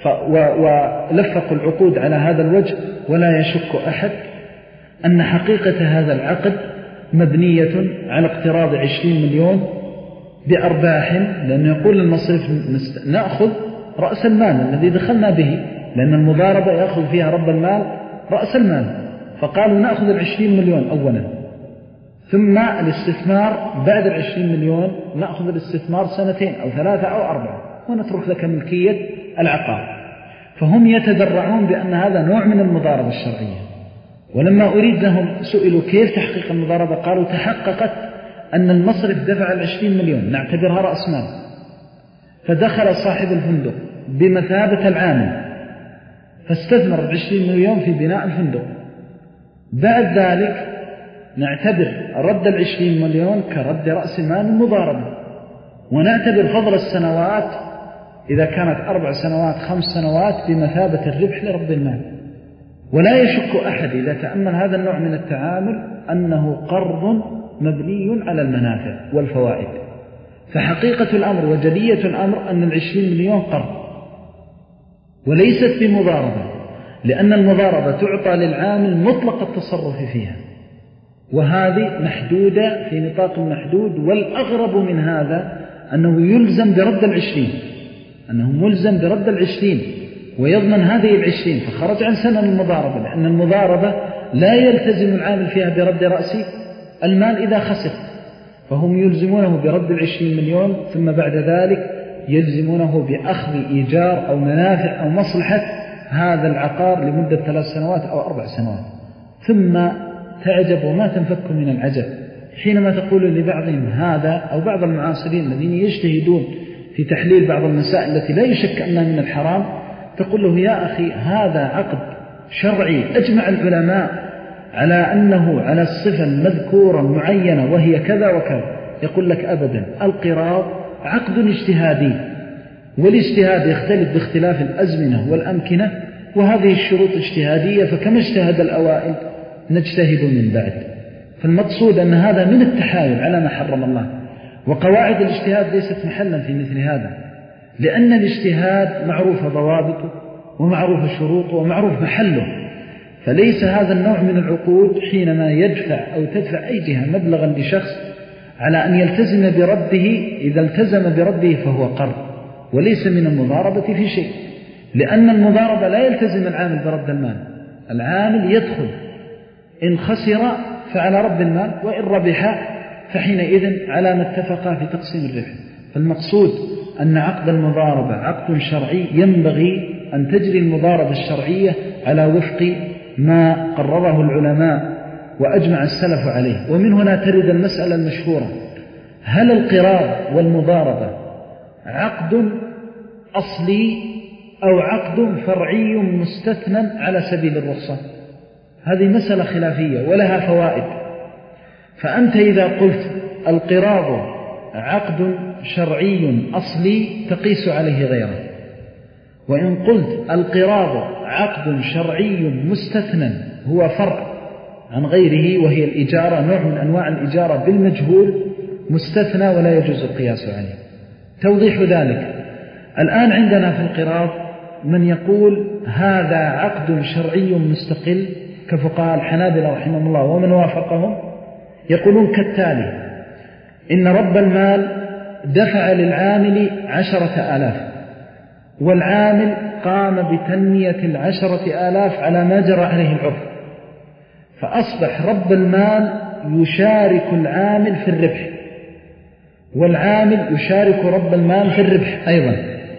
ولفقوا العقود على هذا الوجه. ولا يشك أحد أن حقيقة هذا العقد مبنية على اقتراض عشرين مليون بأرباح، لأنه يقول للمصرف نأخذ رأس المال الذي دخلنا به، لأن المضاربة يأخذ فيها رب المال رأس المال، فقالوا نأخذ العشرين مليون أولا، ثم الاستثمار بعد العشرين مليون نأخذ الاستثمار سنتين أو ثلاثة أو أربعة ونترك لك ملكية العقار. فهم يتدرعون بأن هذا نوع من المضاربة الشرعية. ولما أريد لهم سئلوا كيف تحقيق المضاربة، قالوا تحققت أن المصرف دفع العشرين مليون نعتبرها رأس مال، فدخل صاحب الفندق بمثابة العامل فاستثمر العشرين مليون في بناء الفندق. بعد ذلك نعتبر رد العشرين مليون كرد رأس مال المضاربة، ونعتبر فضل السنوات إذا كانت أربع سنوات خمس سنوات بمثابة الربح لرب المال. ولا يشك أحد إذا تأمل هذا النوع من التعامل أنه قرض مبني على المنافع والفوائد. فحقيقة الأمر وجلية الأمر أن العشرين مليون قرض وليست بمضاربة، لأن المضاربة تعطى للعامل مطلق التصرف فيها، وهذه محدودة في نطاق محدود. والأغرب من هذا أنه يلزم برد العشرين، أنه ملزم برد العشرين ويضمن هذه العشرين، فخرج عن سنن المضاربة، لأن المضاربة لا يلتزم العامل فيها برد رأس المال إذا خسر، فهم يلزمونه برد العشرين مليون ثم بعد ذلك يلزمونه بأخذ إيجار أو منافع أو مصلحة هذا العقار لمدة ثلاث سنوات أو أربع سنوات. ثم تعجب وما تنفك من العجب حينما تقول لبعضهم هذا، أو بعض المعاصرين الذين يجتهدون في تحليل بعض المسائل التي لا يشك أنها من الحرام، تقول له يا أخي هذا عقد شرعي أجمع العلماء على أنه على الصفة المذكورة معينة وهي كذا وكذا، يقول لك أبدا، القراض عقد اجتهادي، والاجتهاد يختلف باختلاف الأزمنة والأمكنة، وهذه الشروط اجتهادية، فكما اجتهد الأوائل نجتهد من بعد. فالمقصود أن هذا من التحايل على ما حرم الله، وقواعد الاجتهاد ليست محلا في مثل هذا، لأن الاجتهاد معروف ضوابطه ومعروف شروطه ومعروف محله، فليس هذا النوع من العقود حينما يدفع أو تدفع أي جهة مبلغا لشخص على أن يلتزم برده، إذا التزم برده فهو قرض وليس من المضاربة في شيء، لأن المضاربة لا يلتزم العامل برد المال، العامل يدخل إن خسر فعلى رب المال، وإن ربح فحينئذ على ما اتفق في تقسيم الربح. فالمقصود أن عقد المضاربة عقد شرعي، ينبغي أن تجري المضاربة الشرعية على وفق ما قرره العلماء وأجمع السلف عليه. ومن هنا ترد المسألة المشهورة: هل القراض والمضاربة عقد أصلي أو عقد فرعي مستثنى على سبيل الرخصة؟ هذه مسألة خلافية ولها فوائد. فأنت إذا قلت القراض عقد شرعي أصلي تقيس عليه غيره، وإن قلت القراض عقد شرعي مستثنى هو فرع عن غيره وهي الإجارة، نوع من أنواع الإجارة بالمجهول، مستثنى ولا يجوز القياس عليه. توضيح ذلك: الآن عندنا في القراض من يقول هذا عقد شرعي مستقل كفقهاء الحنابلة رحمهم الله ومن وافقهم، يقولون كالتالي: إن رب المال دفع للعامل عشرة آلاف، والعامل قام بتنمية العشرة آلاف على ما جرى عليه العرف، فأصبح رب المال يشارك العامل في الربح، والعامل يشارك رب المال في الربح أيضا،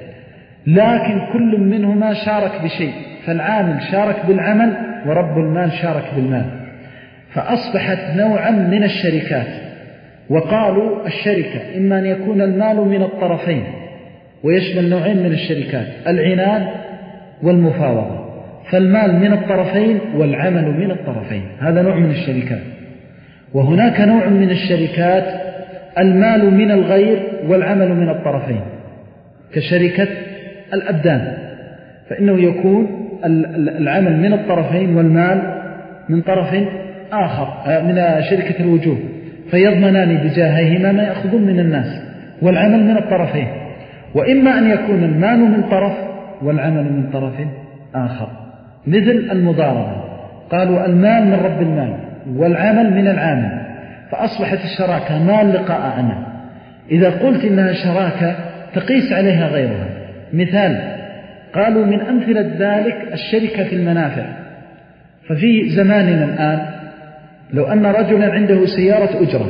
لكن كل منهما شارك بشيء، فالعامل شارك بالعمل ورب المال شارك بالمال، فأصبحت نوعا من الشركات. وقالوا الشركة إما أن يكون المال من الطرفين، ويشمل نوعين من الشركات: العنان والمفاوضة، فالمال من الطرفين والعمل من الطرفين، هذا نوع من الشركات. وهناك نوع من الشركات المال من الغير والعمل من الطرفين، كشركة الأبدان، فإنه يكون العمل من الطرفين والمال من طرف آخر، من شركة الوجوه، فيضمنان بجاههما ما يأخذون من الناس، والعمل من الطرفين. وإما أن يكون المال من طرف والعمل من طرف آخر، مثل المضاربة، قالوا المال من رب المال والعمل من العامل، فأصبحت الشراكة مال لقاء عمل. إذا قلت إنها شراكة تقيس عليها غيرها. مثال: قالوا من أمثلة ذلك الشركة في المنافع. ففي زماننا الآن لو أن رجلا عنده سيارة أجرة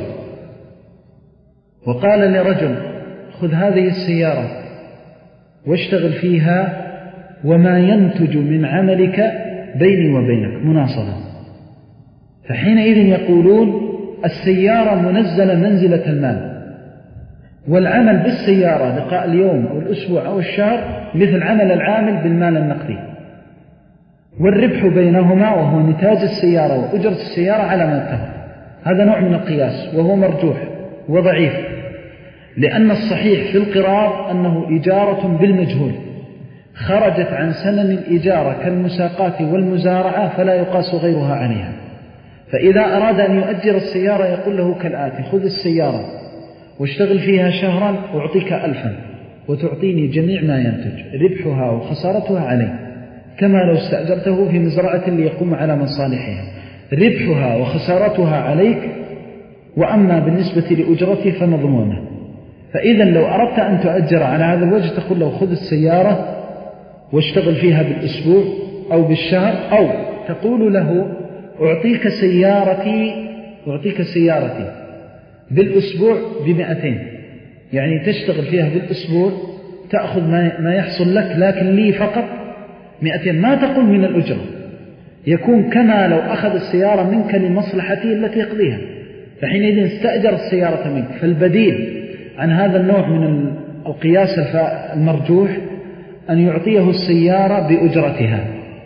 وقال لرجل: خذ هذه السيارة واشتغل فيها وما ينتج من عملك بيني وبينك مناصرة، فحينئذ يقولون السيارة منزلة منزلة المال، والعمل بالسيارة لقاء اليوم أو الأسبوع أو الشهر مثل عمل العامل بالمال النقدي، والربح بينهما وهو نتاج السيارة وأجرة السيارة على ما اتفق. هذا نوع من القياس وهو مرجوح وضعيف، لأن الصحيح في القراض أنه إجارة بالمجهول خرجت عن سنن الإجارة كالمساقات والمزارعة، فلا يقاس غيرها عليها. فإذا أراد أن يؤجر السيارة يقول له كالآتي: خذ السيارة واشتغل فيها شهرا أعطيك ألفا وتعطيني جميع ما ينتج، ربحها وخسارتها عليه، كما لو استأجرته في مزرعة ليقوم على مصالحها، ربحها وخسارتها عليك، وأما بالنسبة لأجرتي فمضمونة. فإذا لو أردت أن تؤجر على هذا الوجه تقول له: خذ السيارة واشتغل فيها بالأسبوع أو بالشهر، أو تقول له: أعطيك سيارتي أعطيك سيارتي بالأسبوع بمئتين، يعني تشتغل فيها بالأسبوع تأخذ ما يحصل لك، لكن لي فقط مئتين، ما تقول من الأجرة، يكون كما لو أخذ السيارة منك لمصلحته التي يقضيها، فحينئذ استأجر السيارة منك. فالبديل عن هذا النوع من القياس المرجوح أن يعطيه السيارة بأجرتها،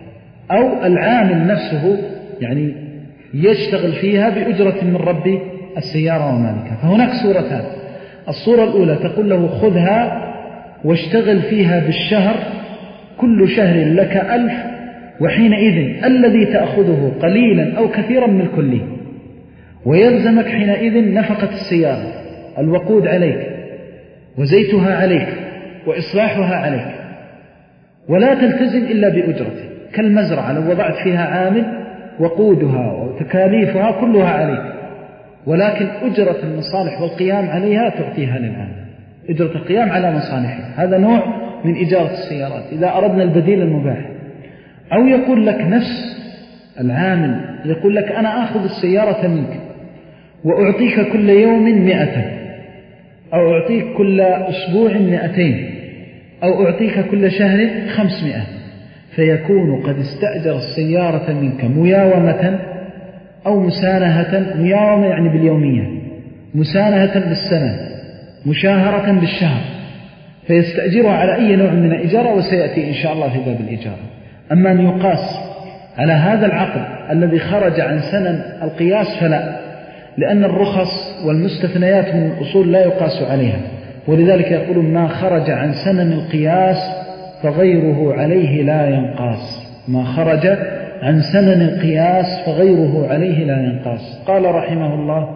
أو العامل نفسه يعني يشتغل فيها بأجرة من رب السيارة ومالكها. فهناك صورتان. الصورة الأولى تقول له خذها واشتغل فيها بالشهر، كل شهر لك ألف، وحينئذ الذي تأخذه قليلا أو كثيرا من الكلي، ويلزمك حينئذ نفقة السيارة، الوقود عليك وزيتها عليك وإصلاحها عليك، ولا تلتزم إلا بأجرته، كالمزرعة لو وضعت فيها عامل وقودها وتكاليفها كلها عليك، ولكن أجرة المصالح والقيام عليها تعطيها للعامل، أجرة القيام على مصالحها. هذا نوع من إجارة السيارات إذا أردنا البديل المباح. أو يقول لك نفس العامل يقول لك أنا أخذ السيارة منك وأعطيك كل يوم مئة، أو أعطيك كل أسبوع مئتين، أو أعطيك كل شهر خمسمائة، فيكون قد استأجر السيارة منك مياومة أو مسانهة. مياومة يعني باليومية، مسانهة بالسنة، مشاهرة بالشهر، فيستأجرها على أي نوع من الإجارة، وسيأتي إن شاء الله في باب الإجارة. أما أن يقاس على هذا العقد الذي خرج عن سنن القياس فلا، لأن الرخص والمستثنيات من الأصول لا يقاس عليها، ولذلك يقول ما خرج عن سنن القياس فغيره عليه لا ينقاس. ما خرج عن سنن القياس فغيره عليه لا ينقاس. قال رحمه الله: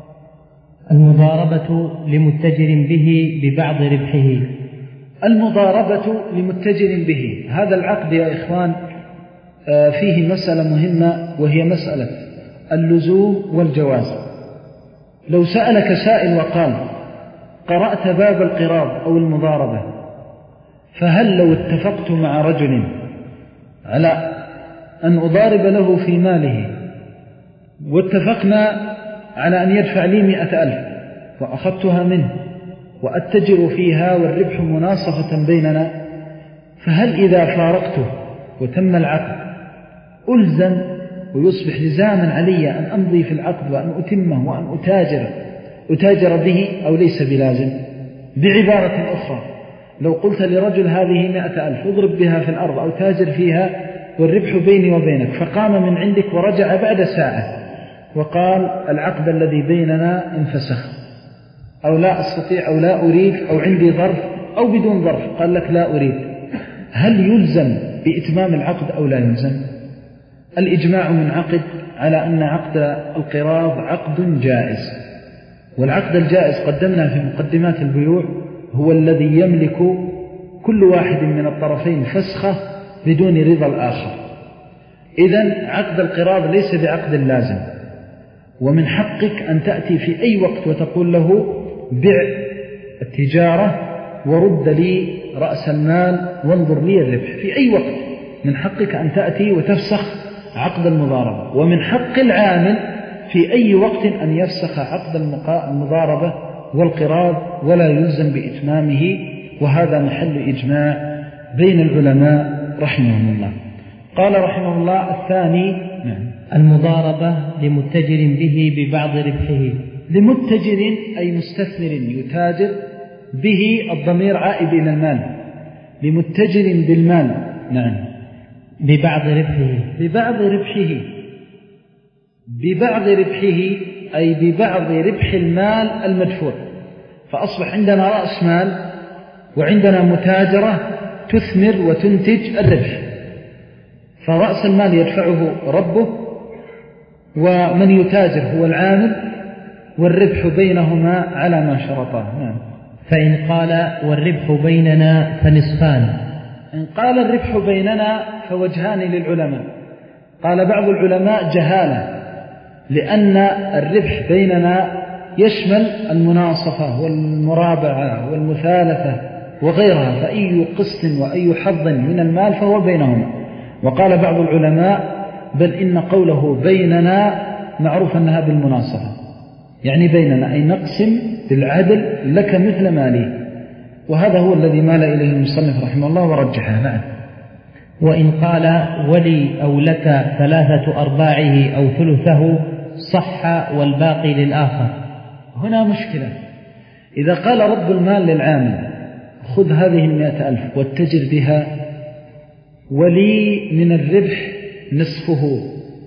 المضاربة لمتجر به ببعض ربحه. المضاربة لمتجر به، هذا العقد يا إخوان فيه مسألة مهمة، وهي مسألة اللزوم والجواز. لو سألك سائل وقال: قرأت باب القراض أو المضاربة، فهل لو اتفقت مع رجل على أن أضارب له في ماله، واتفقنا على أن يدفع لي مئة ألف وأخذتها منه وأتجر فيها والربح مناصفة بيننا، فهل إذا فارقته وتم العقد ألزم ويصبح لزاما علي أن أمضي في العقد وأن أتمه وأن أتاجر أتاجر به، أو ليس بلازم؟ بعبارة أخرى، لو قلت لرجل هذه مئة ألف اضرب بها في الأرض أو تاجر فيها والربح بيني وبينك، فقام من عندك ورجع بعد ساعة وقال العقد الذي بيننا انفسخ، أو لا أستطيع أو لا أريد أو عندي ظرف أو بدون ظرف، قال لك لا أريد، هل يلزم بإتمام العقد أو لا يلزم؟ الإجماع منعقد على أن عقد القراض عقد جائز، والعقد الجائز قدمنا في مقدمات البيوع هو الذي يملك كل واحد من الطرفين فسخه بدون رضا الآخر. إذن عقد القراض ليس بعقد لازم، ومن حقك أن تأتي في أي وقت وتقول له بع التجارة ورد لي رأس المال وانظر لي الربح. في أي وقت من حقك أن تأتي وتفسخ عقد المضاربة، ومن حق العامل في أي وقت أن يفسخ عقد المضاربة والقراض ولا يلزم بإتمامه، وهذا محل إجماع بين العلماء رحمهم الله. قال رحمه الله: الثاني نعم المضاربة لمتجر به ببعض ربحه. لمتجر أي مستثمر يتاجر به، الضمير عائد إلى المال، لمتجر بالمال نعم ببعض ربحه. ببعض ربحه ببعض ربحه أي ببعض ربح المال المدفوع. فأصبح عندنا رأس مال وعندنا متاجرة تثمر وتنتج الربح، فرأس المال يدفعه ربه، ومن يتاجر هو العامل، والربح بينهما على ما شرطاه. نعم. فإن قال والربح بيننا فنصفان. إن قال الربح بيننا فوجهان للعلماء. قال بعض العلماء جهالة، لأن الربح بيننا يشمل المناصفة والمرابعة والمثالثة وغيرها، فأي قسط وأي حظ من المال فهو بينهما. وقال بعض العلماء بل إن قوله بيننا معروف أنها بالمناصفة، يعني بيننا أي نقسم بالعدل لك مثل مالي، وهذا هو الذي مال إليه المصنف رحمه الله ورجحه. نعم. وإن قال ولي أو لك ثلاثة أرباعه أو ثلثه صح والباقي للآخر. هنا مشكلة. إذا قال رب المال للعامل خذ هذه المئة ألف واتجر بها، ولي من الربح نصفه.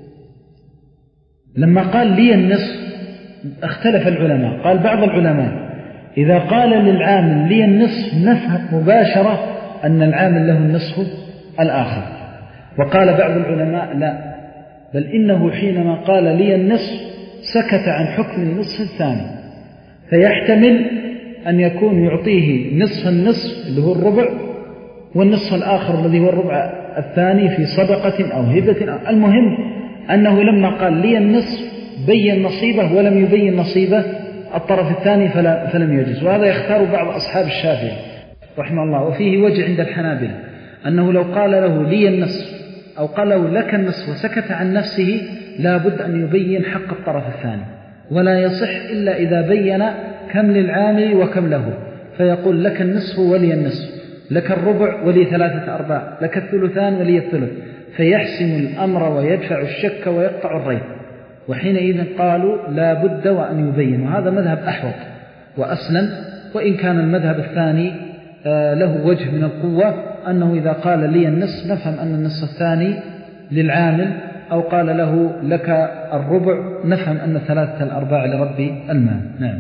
لما قال لي النصف اختلف العلماء. قال بعض العلماء إذا قال للعامل لي النصف نفهم مباشرة أن العامل له النصف الآخر، وقال بعض العلماء لا، بل إنه حينما قال لي النصف سكت عن حكم النصف الثاني، فيحتمل أن يكون يعطيه نصف النصف اللي هو الربع، والنصف الآخر الذي هو الربع الثاني في صدقة أو هبة أو المهم أنه لما قال لي النصف بين نصيبه ولم يبين نصيبه الطرف الثاني فلا فلم يجز. وهذا يختار بعض أصحاب الشافعي رحمه الله. وفيه وجه عند الحنابلة أنه لو قال له لي النصف أو قال له لك النصف وسكت عن نفسه لا بد أن يبين حق الطرف الثاني، ولا يصح إلا إذا بين كم للعامل وكم له، فيقول لك النصف ولي النصف، لك الربع ولي ثلاثة أرباع، لك الثلثان ولي الثلث، فيحسم الأمر ويدفع الشك ويقطع الريب. وحينئذ قالوا لا بد وأن يبين، وهذا مذهب أحوط وأسلم، وإن كان المذهب الثاني له وجه من القوة، أنه إذا قال لي النصف نفهم أن النصف الثاني للعامل، أو قال له لك الربع نفهم أن ثلاثة الأرباع لرب المال. نعم.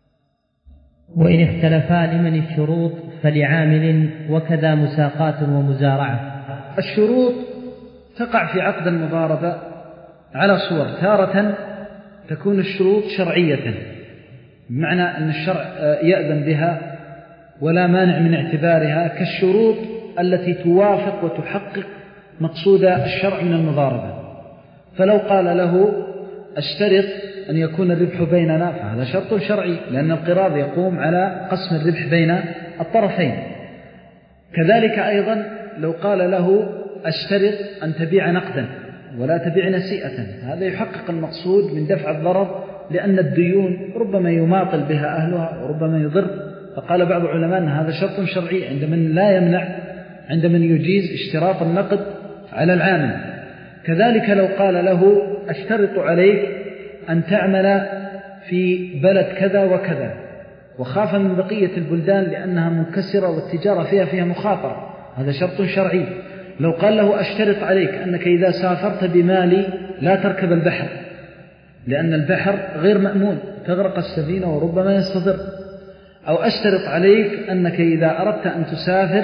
وإن اختلفا لمن الشروط فلعامل، وكذا مساقات ومزارعة. الشروط تقع في عقد المضاربة على صور. تارة تكون الشروط شرعية، بمعنى أن الشرع يأذن بها ولا مانع من اعتبارها، كالشروط التي توافق وتحقق مقصود الشرع من المضاربة. فلو قال له اشترط أن يكون الربح بيننا، فهذا شرط شرعي، لأن القراض يقوم على قسم الربح بين الطرفين. كذلك أيضا لو قال له اشترط أن تبيع نقدا ولا تبيع نسيئة، هذا يحقق المقصود من دفع الضرر، لأن الديون ربما يماطل بها أهلها وربما يضر. فقال بعض العلماء أن هذا شرط شرعي عند من لا يمنع، عند من يجيز اشتراط النقد على العامل. كذلك لو قال له اشترط عليك أن تعمل في بلد كذا وكذا، وخاف من بقية البلدان لأنها منكسرة والتجارة فيها فيها مخاطرة، هذا شرط شرعي. لو قال له اشترط عليك أنك إذا سافرت بمالي لا تركب البحر، لأن البحر غير مأمون، تغرق السفينة وربما يستضر. أو أشترط عليك أنك إذا أردت أن تسافر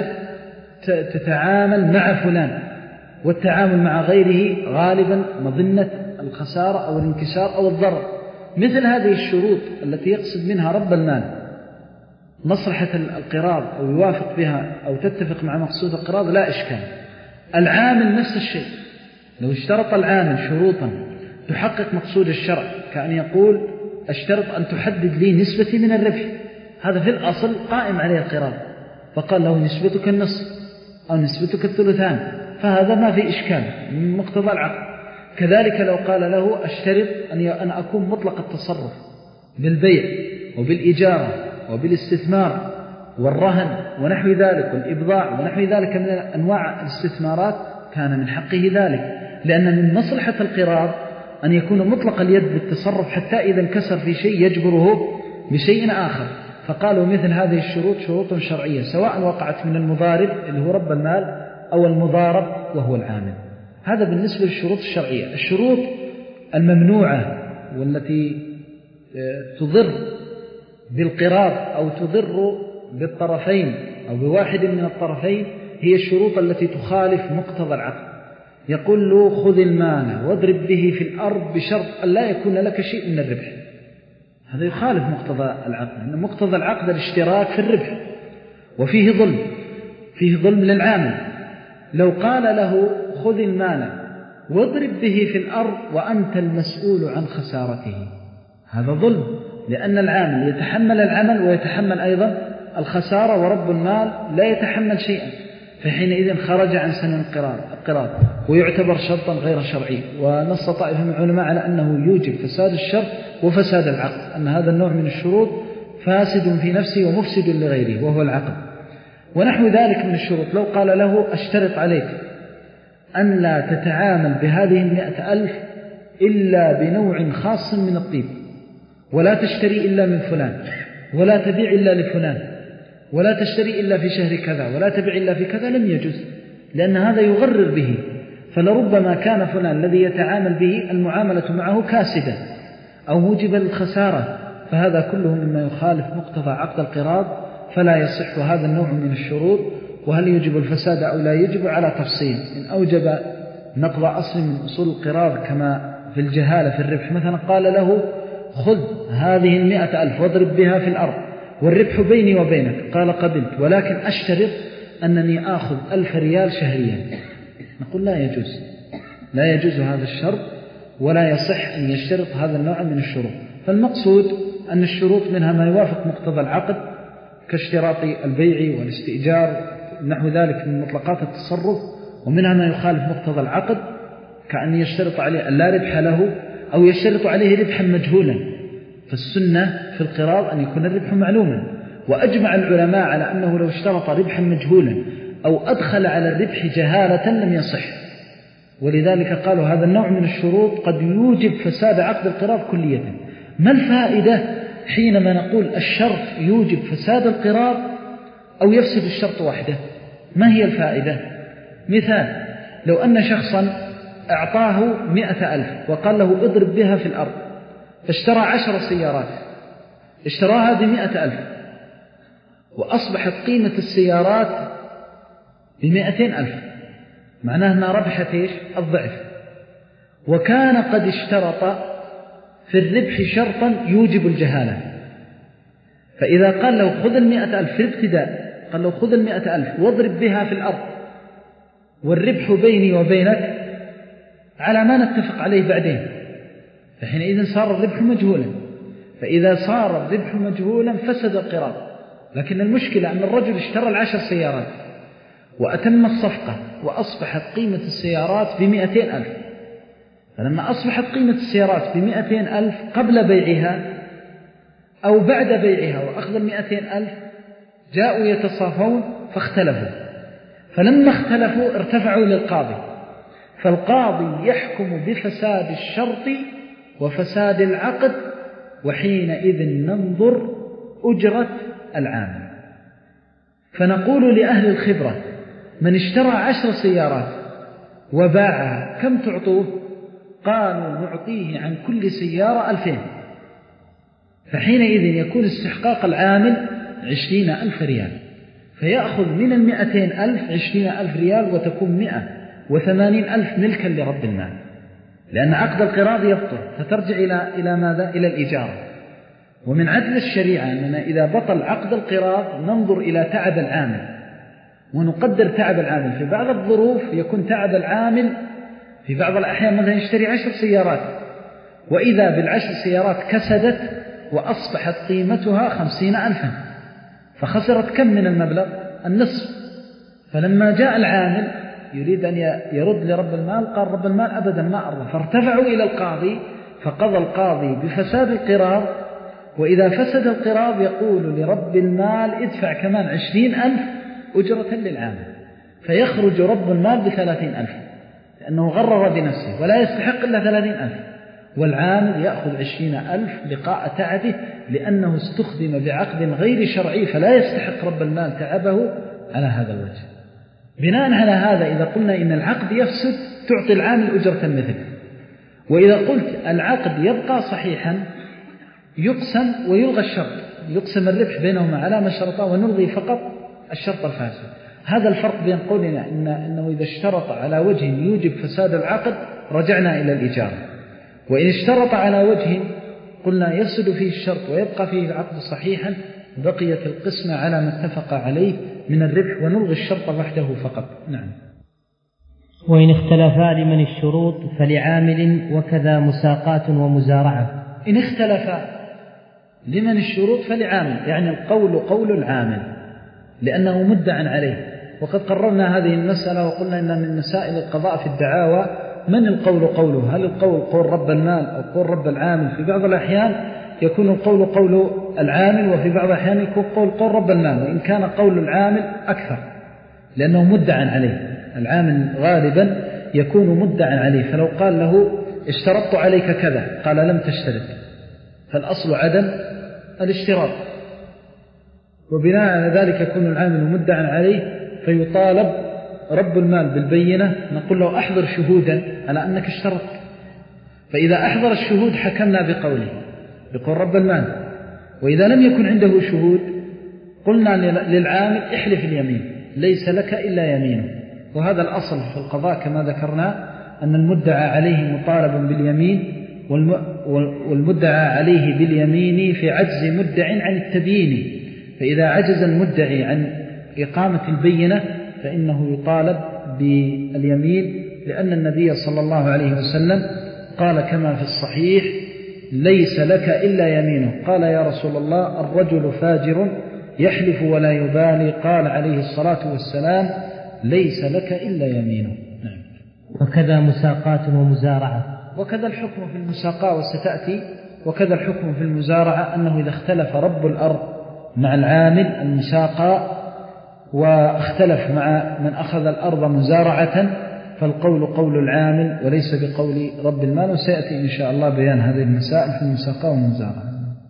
تتعامل مع فلان، والتعامل مع غيره غالبا مظنة الخسارة أو الانكسار أو الضرر. مثل هذه الشروط التي يقصد منها رب المال مصلحة القراض أو يوافق بها أو تتفق مع مقصود القراض لا إشكال. العامل نفس الشيء، لو اشترط العامل شروطا تحقق مقصود الشرع، كأن يقول اشترط أن تحدد لي نسبتي من الربح، هذا في الأصل قائم عليه القراض، فقال له نسبتك النصف أو نسبتك الثلثان، فهذا ما في إشكال من مقتضى العقد. كذلك لو قال له اشترط أن أكون مطلق التصرف بالبيع وبالإجارة وبالاستثمار والرهن ونحو ذلك والإبضاع ونحو ذلك من أنواع الاستثمارات، كان من حقه ذلك، لأن من مصلحة القراض أن يكون مطلق اليد بالتصرف حتى إذا انكسر في شيء يجبره بشيء آخر. فقالوا مثل هذه الشروط شروط شرعية، سواء وقعت من المضارب اللي هو رب المال أو المضارب وهو العامل. هذا بالنسبة للشروط الشرعية. الشروط الممنوعة والتي تضر بالقراض أو تضر بالطرفين أو بواحد من الطرفين هي الشروط التي تخالف مقتضى العقد. يقول له خذ المال واضرب به في الأرض بشرط أن لا يكون لك شيء من الربح، هذا يخالف مقتضى العقد، لأن مقتضى العقد الاشتراك في الربح، وفيه ظلم، فيه ظلم للعامل. لو قال له خذ المال واضرب به في الأرض وأنت المسؤول عن خسارته، هذا ظلم، لأن العامل يتحمل العمل ويتحمل أيضا الخسارة، ورب المال لا يتحمل شيئا، فحينئذ خرج عن سن القراض ويعتبر شرطا غير شرعي. ونص طائفة من العلماء على أنه يوجب فساد الشرط وفساد العقد، أن هذا النوع من الشروط فاسد في نفسه ومفسد لغيره وهو العقد. ونحو ذلك من الشروط، لو قال له اشترط عليك أن لا تتعامل بهذه المئة ألف إلا بنوع خاص من الطيب، ولا تشتري إلا من فلان، ولا تبيع إلا لفلان، ولا تشتري إلا في شهر كذا، ولا تبيع إلا في كذا، لم يجوز، لأن هذا يغرر به. فلربما كان فلان الذي يتعامل به المعاملة معه كاسدة أو موجب الخسارة، فهذا كله مما يخالف مقتضى عقد القراض، فلا يصح هذا النوع من الشروط. وهل يجب الفساد أو لا يجب على تفصيل. إن أوجب نقض أصل من أصول القراض كما في الجهالة في الربح، مثلا قال له خذ هذه المئة ألف واضرب بها في الأرض والربح بيني وبينك، قال قبلت ولكن أشترط أنني آخذ ألف ريال شهريا، نقول لا يجوز، لا يجوز هذا الشرط ولا يصح أن يشترط هذا النوع من الشروط. فالمقصود أن الشروط منها ما يوافق مقتضى العقد كاشتراط البيع والاستئجار نحو ذلك من مطلقات التصرف، ومنها ما يخالف مقتضى العقد كأن يشترط عليه أن لا ربح له أو يشترط عليه ربحا مجهولا. فالسنة في القراض أن يكون الربح معلوما، وأجمع العلماء على أنه لو اشترط ربحا مجهولا أو أدخل على الربح جهالة لم يصح، ولذلك قالوا هذا النوع من الشروط قد يوجب فساد عقد القراض كلية. ما الفائدة حينما نقول الشرط يوجب فساد القراض أو يفسد الشرط وحده؟ ما هي الفائدة؟ مثال، لو أن شخصا أعطاه مئة ألف وقال له اضرب بها في الأرض، فاشترى عشر سيارات، اشتراها بمئة ألف وأصبحت قيمة السيارات بمئتين ألف، معناه أنها ربحت إيش؟ الضعف. وكان قد اشترط في الربح شرطا يوجب الجهالة، فإذا قال له خذ المئة ألف في الابتداء، قال له خذ المئة ألف واضرب بها في الأرض والربح بيني وبينك على ما نتفق عليه بعدين، فحينئذ صار الربح مجهولا. فإذا صار الربح مجهولا فسد القراض. لكن المشكلة أن الرجل اشترى العشر سيارات وأتم الصفقة وأصبحت قيمة السيارات بمئتين ألف، فلما أصبحت قيمة السيارات بمئتين ألف قبل بيعها أو بعد بيعها وأخذ المئتين ألف جاءوا يتصافون فاختلفوا، فلما اختلفوا ارتفعوا للقاضي، فالقاضي يحكم بفساد الشرط وفساد العقد، وحينئذ ننظر أجرة العامل. فنقول لأهل الخبرة من اشترى عشر سيارات وباعها كم تعطوه؟ قالوا نعطيه عن كل سيارة ألفين، فحينئذ يكون استحقاق العامل عشرين ألف ريال، فيأخذ من المئتين ألف عشرين ألف ريال وتكون مئة وثمانين ألف ملكا لرب المال، لأن عقد القراض يبطل، فترجع إلى إلى ماذا؟ إلى الإجارة. ومن عدل الشريعة أننا إذا بطل عقد القراض ننظر إلى تعب العامل ونقدر تعب العامل. في بعض الظروف يكون تعب العامل في بعض الأحيان مثلا يشتري عشر سيارات وإذا بالعشر سيارات كسدت وأصبحت قيمتها خمسين ألفا، فخسرت كم من المبلغ؟ النصف. فلما جاء العامل يريد أن يرد لرب المال، قال رب المال أبدا ما أرضى، فارتفعوا إلى القاضي، فقضى القاضي بفساد القراض. وإذا فسد القراض يقول لرب المال ادفع كمان عشرين ألف أجرة للعامل، فيخرج رب المال بثلاثين ألف لأنه غرر بنفسه ولا يستحق إلا ثلاثين ألف، والعامل يأخذ عشرين ألف لقاء تعبه لأنه استخدم بعقد غير شرعي، فلا يستحق رب المال تعبه على هذا الوجه. بناء على هذا إذا قلنا إن العقد يفسد تعطي العامل أجرة المثل، وإذا قلت العقد يبقى صحيحا يقسم ويلغى الشرط، يقسم الربح بينهما على ما شرطا ونلغي فقط الشرط الفاسد. هذا الفرق بين قولنا إن إنه إذا اشترط على وجه يوجب فساد العقد رجعنا إلى الإجارة، وإن اشترط على وجه قلنا يفسد فيه الشرط ويبقى فيه العقد صحيحا بقيت القسمة على ما اتفق عليه من الربح ونلغي الشرط وحده فقط. نعم. وإن اختلفا لمن الشروط فلعامل وكذا مساقات ومزارعة. إن اختلفا لمن الشروط فلعامل، يعني القول قول العامل لأنه مدعى عليه. وقد قررنا هذه المسألة وقلنا إن من مسائل القضاء في الدعاوى من القول قوله، هل القول قول رب المال أو قول رب العامل؟ في بعض الأحيان يكون القول قول العامل وفي بعض الأحيان يكون قول قول رب المال، وإن كان قول العامل أكثر لأنه مدعى عليه. العامل غالبا يكون مدعى عليه، فلو قال له اشترطت عليك كذا قال لم تشترط، فالأصل عدم الاشتراط، وبناء على ذلك يكون العامل مدعى عليه فيطالب رب المال بالبينة نقول له أحضر شهودا على أنك اشترطت، فإذا أحضر الشهود حكمنا بقوله بقول رب المال، وإذا لم يكن عنده شهود قلنا للعامل احلف اليمين ليس لك إلا يمينه. وهذا الأصل في القضاء كما ذكرنا، أن المدعى عليه مطالب باليمين، والمدعى عليه باليمين في عجز مدع عن التبيين، فإذا عجز المدعي عن إقامة البينة فإنه يطالب باليمين، لأن النبي صلى الله عليه وسلم قال كما في الصحيح ليس لك إلا يمينه. قال يا رسول الله الرجل فاجر يحلف ولا يبالي، قال عليه الصلاة والسلام ليس لك إلا يمينه. نعم. وكذا مساقات ومزارعة، وكذا الحكم في المساقاة وستأتي، وكذا الحكم في المزارعة أنه إذا اختلف رب الأرض مع العامل المساقى واختلف مع من أخذ الأرض مزارعة فالقول قول العامل وليس بقول رب المال، وسيأتي إن شاء الله بيان هذه المسائل في المساقاة والمزارعة.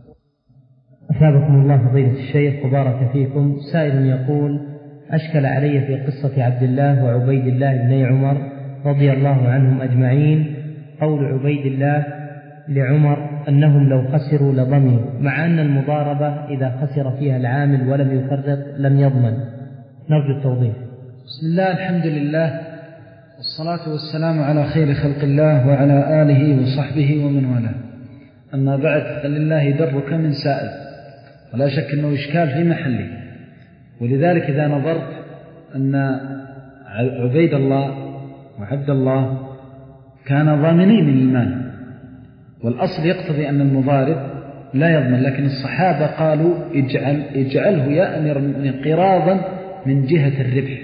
أثابكم الله فضيلة الشيخ وبارك فيكم. سائل يقول أشكل علي في قصة عبد الله وعبيد الله بن عمر رضي الله عنهم أجمعين قول عبيد الله لعمر أنهم لو خسروا لضمنوا، مع أن المضاربة إذا خسر فيها العامل ولم يفرط لم يضمن، نرجو التوضيح. بسم الله الحمد لله والصلاة والسلام على خير خلق الله وعلى آله وصحبه ومن والاه، أما بعد فلله درك من سائل، ولا شك أنه إشكال في محله. ولذلك إذا نظرت أن عبيد الله وعبد الله كان ضامنين للمال، والأصل يقتضي أن المضارب لا يضمن، لكن الصحابة قالوا اجعل اجعله يا أمير المؤمنين قراضا من جهة الربح،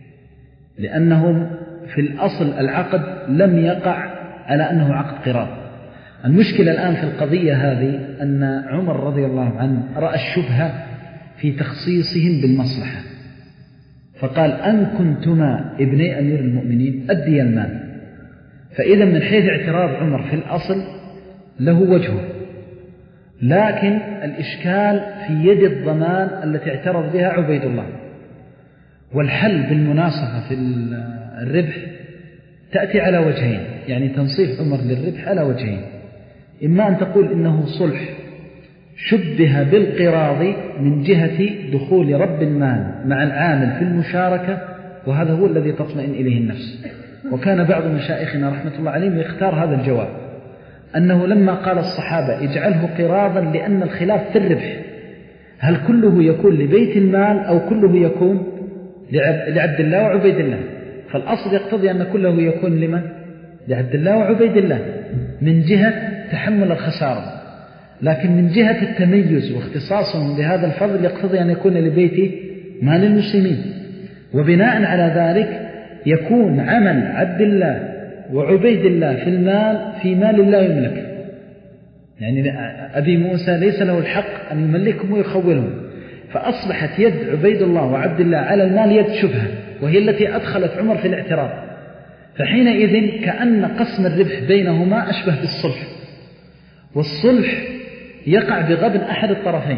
لأنهم في الأصل العقد لم يقع على أنه عقد قراض. المشكلة الآن في القضية هذه أن عمر رضي الله عنه رأى الشبهة في تخصيصهم بالمصلحة، فقال أن كنتما ابني أمير المؤمنين أدي المال. فإذا من حيث اعتراض عمر في الأصل له وجهه، لكن الإشكال في يد الضمان التي اعترض بها عبيد الله. والحل بالمناصفة في الربح تأتي على وجهين، يعني تنصيف عمر للربح على وجهين، إما أن تقول إنه صلح شبه بالقراض من جهة دخول رب المال مع العامل في المشاركة، وهذا هو الذي تطمئن إليه النفس. وكان بعض مشايخنا رحمة الله عليهم يختار هذا الجواب، أنه لما قال الصحابة اجعله قراضا لأن الخلاف في الربح، هل كله يكون لبيت المال أو كله يكون لعبد الله وعبيد الله؟ فالأصل يقتضي أن كله يكون لمن؟ لعبد الله وعبيد الله من جهة تحمل الخسارة، لكن من جهة التميز واختصاصهم بهذا الفضل يقتضي أن يكون لبيت مال المسلمين. وبناء على ذلك يكون عمل عبد الله وعبيد الله في المال في مال لا يملك، يعني أبي موسى ليس له الحق أن يملكهم ويخولهم، فأصبحت يد عبيد الله وعبد الله على المال يد شبهة، وهي التي أدخلت عمر في الاعتراض. فحينئذ كأن قسم الربح بينهما أشبه بالصلح، والصلح يقع بغبن أحد الطرفين،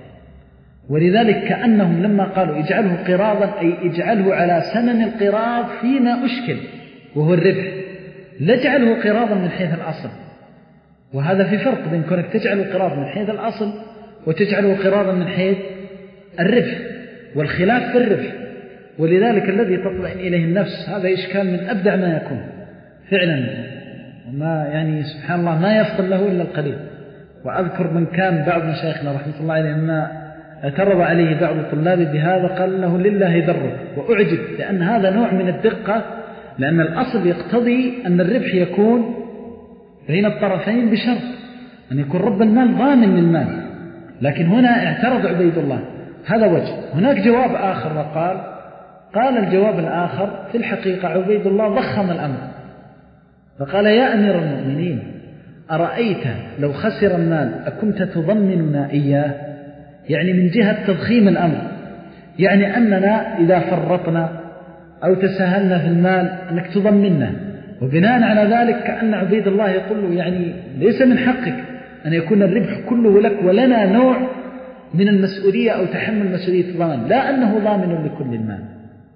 ولذلك كأنهم لما قالوا اجعله قراضا أي اجعله على ثمن القراض فيما أشكل وهو الربح، لا اجعله قراضا من حيث الأصل. وهذا في فرق بين كونك تجعله قراض من حيث الأصل وتجعله قراضا من حيث الربح، والخلاف في الربح. ولذلك الذي تطمئن إليه النفس هذا إشكال من أبدع ما يكون فعلا، ما يعني سبحان الله ما يفضل له إلا القليل. وأذكر من كان بعض مشايخنا رحمة الله عليه لما اعترض عليه بعض الطلاب بهذا قال له لله درك، وأعجب لأن هذا نوع من الدقة، لأن الأصل يقتضي أن الربح يكون بين الطرفين بشرط أن يكون رب المال ضامن للمال، لكن هنا اعترض عبيد الله. هذا وجه. هناك جواب آخر وقال قال الجواب الآخر في الحقيقة عبيد الله ضخم الأمر فقال يا أمير المؤمنين أرأيت لو خسر المال أكنت تضمننا إياه؟ يعني من جهة تضخيم الأمر، يعني أننا إذا فرطنا أو تساهلنا في المال أنك تضمننا، وبناء على ذلك كأن عبيد الله يقول له يعني ليس من حقك أن يكون الربح كله لك، ولنا نوع من المسؤولية أو تحمل مسؤولية الضمان، لا أنه ضامن لكل المال.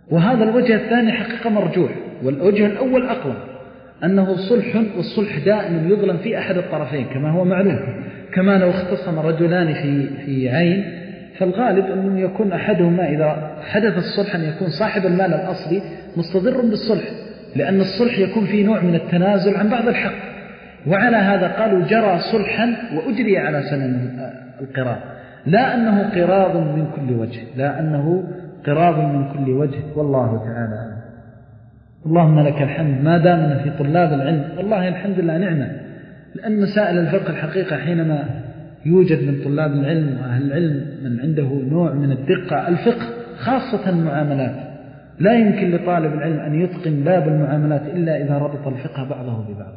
وهذا الوجه الثاني حقيقة مرجوح، والوجه الأول أقوى، أنه صلح، والصلح دائما يظلم في أحد الطرفين كما هو معلوم. كما لو اختصم رجلان في في عين، فالغالب أنه يكون أحدهما إذا حدث الصلح أن يكون صاحب المال الأصلي مستضر بالصلح، لأن الصلح يكون فيه نوع من التنازل عن بعض الحق. وعلى هذا قالوا جرى صلحا وأجري على سنن القراض، لا أنه قراض من كل وجه، لا أنه قراض من كل وجه. والله تعالى اللهم لك الحمد ما دامنا في طلاب العلم، والله الحمد لله نعمة، لأن مسائل الفقه الحقيقة حينما يوجد من طلاب العلم وأهل العلم من عنده نوع من الدقة، الفقه خاصة المعاملات لا يمكن لطالب العلم أن يتقن باب المعاملات إلا إذا ربط الفقه بعضه ببعض.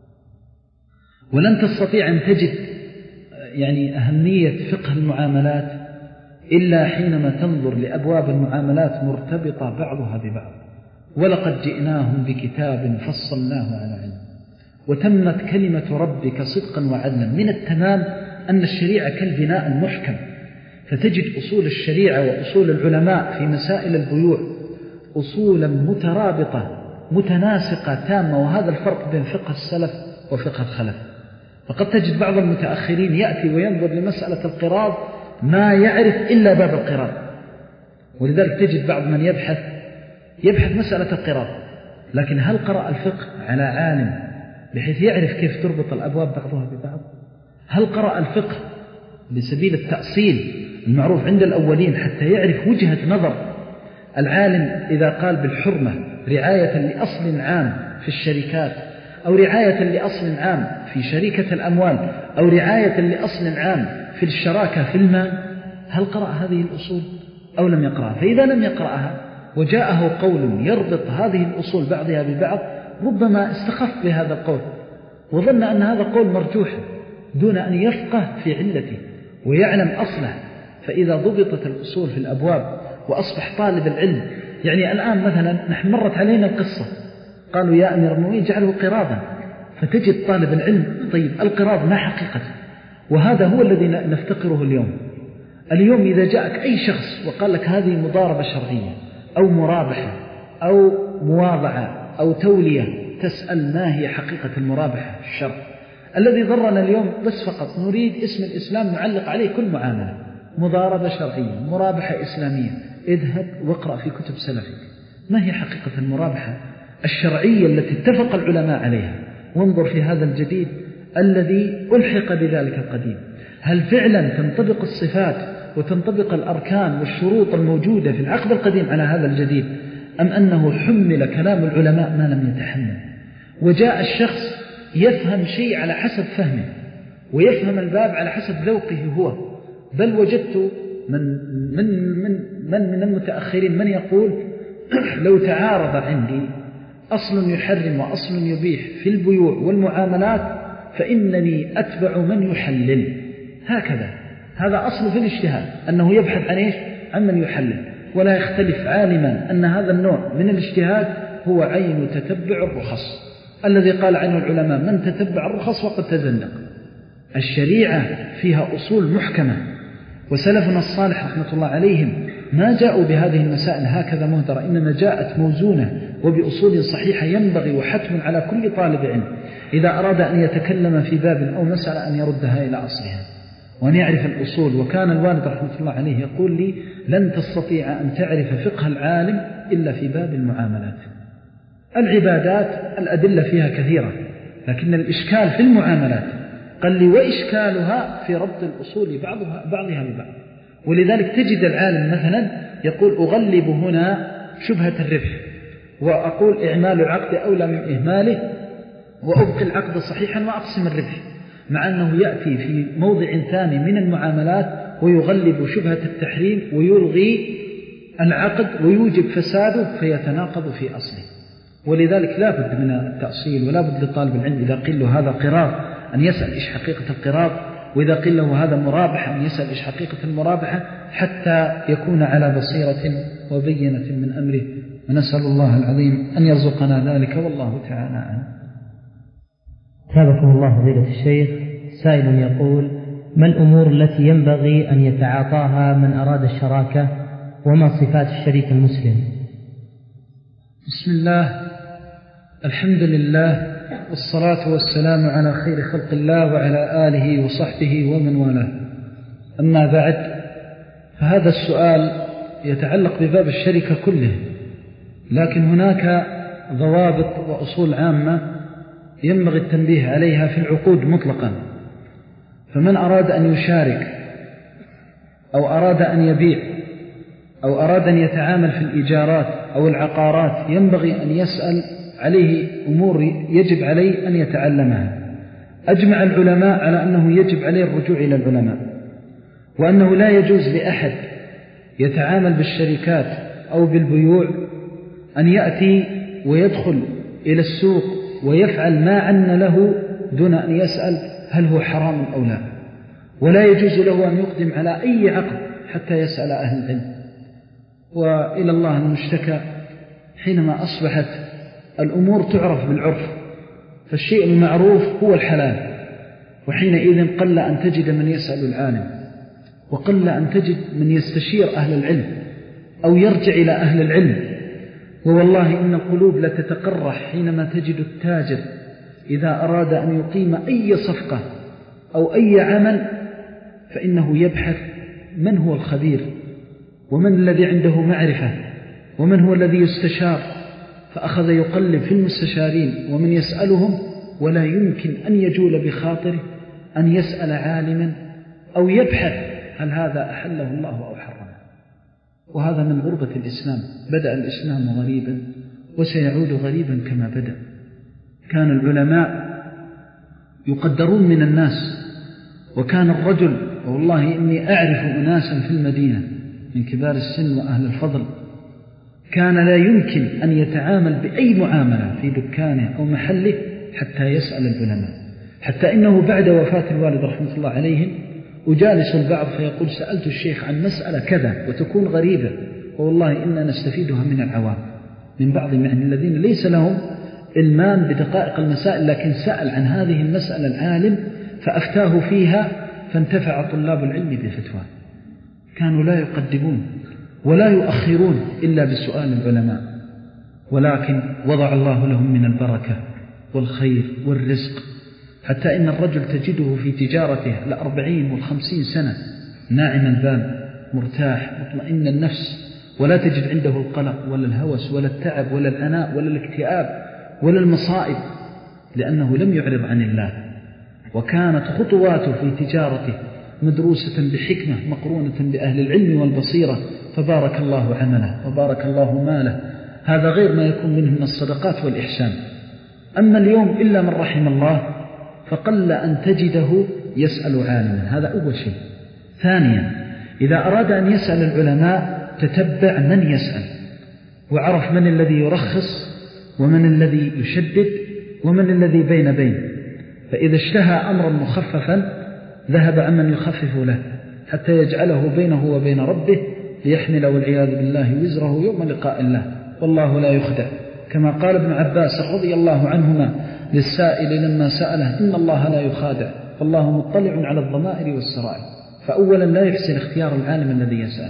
ولن تستطيع أن تجد يعني أهمية فقه المعاملات إلا حينما تنظر لأبواب المعاملات مرتبطة بعضها ببعض. ولقد جئناهم بكتاب فصلناه على علم وتمت كلمة ربك صدقا وعدلا. من التمام أن الشريعة كالبناء المحكم، فتجد أصول الشريعة وأصول العلماء في مسائل البيوع أصولا مترابطة متناسقة تامة، وهذا الفرق بين فقه السلف وفقه الخلف. فقد تجد بعض المتأخرين يأتي وينظر لمسألة القراض ما يعرف إلا باب القراض، ولذلك تجد بعض من يبحث يبحث مسألة القراض، لكن هل قرأ الفقه على عالم بحيث يعرف كيف تربط الأبواب بعضها ببعض؟ هل قرأ الفقه بسبيل التأصيل المعروف عند الأولين حتى يعرف وجهة نظر العالم إذا قال بالحرمة رعاية لأصل عام في الشركات، أو رعاية لأصل عام في شركة الأموال، أو رعاية لأصل عام في الشراكة في المال؟ هل قرأ هذه الأصول أو لم يقرأها؟ فإذا لم يقرأها وجاءه قول يربط هذه الأصول بعضها ببعض، ربما استخف بهذا القول وظن أن هذا قول مرجوح دون أن يفقه في علته ويعلم أصله. فإذا ضبطت الأصول في الأبواب وأصبح طالب العلم، يعني الآن مثلا نحن مرت علينا القصة قالوا يا أمير المؤمنين اجعله قراضا، فتجد طالب العلم طيب القراض ما حقيقته؟ وهذا هو الذي نفتقره اليوم. اليوم إذا جاءك أي شخص وقال لك هذه مضاربة شرعية أو مرابحة أو مواضعة أو تولية، تسأل ما هي حقيقة المرابحة في الشرع؟ الذي ضرنا اليوم بس فقط نريد اسم الإسلام نعلق عليه كل معاملة، مضاربة شرعية، مرابحة إسلامية. اذهب واقرأ في كتب سلفك ما هي حقيقة المرابحة الشرعية التي اتفق العلماء عليها، وانظر في هذا الجديد الذي ألحق بذلك القديم. هل فعلا تنطبق الصفات وتنطبق الأركان والشروط الموجودة في العقد القديم على هذا الجديد، أم أنه حمل كلام العلماء ما لم يتحمل، وجاء الشخص يفهم شيء على حسب فهمه ويفهم الباب على حسب ذوقه هو؟ بل وجدت من من من من, من المتأخرين من يقول لو تعارض عندي أصل يحرم وأصل يبيح في البيوع والمعاملات فإنني أتبع من يحلل. هكذا هذا أصل في الاجتهاد، أنه يبحث عن إيش؟ عن من يحلل، ولا يختلف عالما أن هذا النوع من الاجتهاد هو عين تتبع الرخص الذي قال عنه العلماء من تتبع الرخص وقد تزندق. الشريعة فيها أصول محكمة، وسلفنا الصالح رحمة الله عليهم ما جاءوا بهذه المسائل هكذا مهدرة، إنما جاءت موزونة وبأصول صحيحة ينبغي وحتم على كل طالب علم إذا أراد أن يتكلم في باب أو مسألة أن يردها إلى أصلها وأن يعرف الأصول. وكان الوالد رحمة الله عليه يقول لي لن تستطيع أن تعرف فقه العالم إلا في باب المعاملات. العبادات الأدلة فيها كثيرة، لكن الإشكال في المعاملات قال لي وإشكالها في ربط الأصول بعضها بعضها ببعض. ولذلك تجد العالم مثلا يقول أغلب هنا شبهة الربح، وأقول إعمال العقد أولى من إهماله، وأبقي العقد صحيحا وأقسم الربح، مع أنه يأتي في موضع ثاني من المعاملات ويغلب شبهة التحريم ويلغي العقد ويوجب فساده فيتناقض في أصله. ولذلك لا بد من التأصيل، ولا بد لطالب العلم إذا قيل له هذا قراض أن يسأل إيش حقيقة القراض، وإذا قيل له هذا مرابحة أن يسأل إيش حقيقة المرابحة، حتى يكون على بصيرة وبينة من أمره. ونسأل الله العظيم أن يرزقنا ذلك، والله تعالى أعلم. تابكم الله فضيلة الشيخ. سائل يقول: ما الأمور التي ينبغي أن يتعاطاها من أراد الشراكة، وما صفات الشريك المسلم؟ بسم الله، الحمد لله، والصلاة والسلام على خير خلق الله وعلى آله وصحبه ومن والاه. أما بعد، فهذا السؤال يتعلق بباب الشركة كله، لكن هناك ضوابط وأصول عامة ينبغي التنبيه عليها في العقود مطلقا. فمن أراد أن يشارك أو أراد أن يبيع أو أراد أن يتعامل في الإيجارات أو العقارات ينبغي أن يسأل عليه أمور يجب عليه أن يتعلمها. أجمع العلماء على أنه يجب عليه الرجوع إلى العلماء، وأنه لا يجوز لأحد يتعامل بالشركات أو بالبيوع أن يأتي ويدخل إلى السوق ويفعل ما عن له دون أن يسأل هل هو حرام أو لا. ولا يجوز له أن يقدم على أي عقد حتى يسأل أهل العلم. وإلى الله المشتكى حينما أصبحت الأمور تعرف بالعرف، فالشيء المعروف هو الحلال، وحينئذ قل أن تجد من يسأل العالم، وقل أن تجد من يستشير أهل العلم أو يرجع إلى أهل العلم. ووالله إن القلوب لتتقرح حينما تجد التاجر إذا أراد أن يقيم أي صفقة أو أي عمل فإنه يبحث من هو الخبير، ومن الذي عنده معرفة، ومن هو الذي يستشار، فأخذ يقلب في المستشارين ومن يسألهم، ولا يمكن أن يجول بخاطره أن يسأل عالما أو يبحث هل هذا أحله الله أو حرمه. وهذا من غربة الإسلام. بدأ الإسلام غريبا وسيعود غريبا كما بدأ. كان العلماء يقدرون من الناس، وكان الرجل، والله إني أعرف أناسا في المدينة من كبار السن وأهل الفضل كان لا يمكن أن يتعامل بأي معاملة في دكانه أو محله حتى يسأل العلماء، حتى إنه بعد وفاة الوالد رحمة الله عليهم أجالس البعض فيقول سألت الشيخ عن مسألة كذا، وتكون غريبة، والله إننا نستفيدها من العوام، من بعض يعني الذين ليس لهم إلمام بدقائق المسائل، لكن سأل عن هذه المسألة العالم فأفتاه فيها فانتفع طلاب العلم بفتواه. كانوا لا يقدمون ولا يؤخرون إلا بسؤال العلماء، ولكن وضع الله لهم من البركة والخير والرزق، حتى إن الرجل تجده في تجارته الأربعين والخمسين سنة ناعم البال مرتاح مطمئن النفس، ولا تجد عنده القلق ولا الهوس ولا التعب ولا العناء ولا الاكتئاب ولا المصائب، لأنه لم يعرض عن الله. وكانت خطواته في تجارته مدروسة بحكمة مقرونة بأهل العلم والبصيرة، فبارك الله عمله وبارك الله ماله. هذا غير ما يكون منه من الصدقات والإحسان. أما اليوم إلا من رحم الله فقل أن تجده يسأل عالما، هذا أول شيء. ثانيا، إذا أراد أن يسأل العلماء تتبع من يسأل، وعرف من الذي يرخص ومن الذي يشدد ومن الذي بين بين، فإذا اشتهى أمرا مخففا ذهب عمن يخفف له حتى يجعله بينه وبين ربه ليحمل والعياذ بالله وزره يوم لقاء الله، والله لا يخدع. كما قال ابن عباس رضي الله عنهما للسائل لما سأله إن الله لا يخادع، فالله مطلع على الضمائر والسرائر. فأولا لا يحسن اختيار العالم الذي يسأله.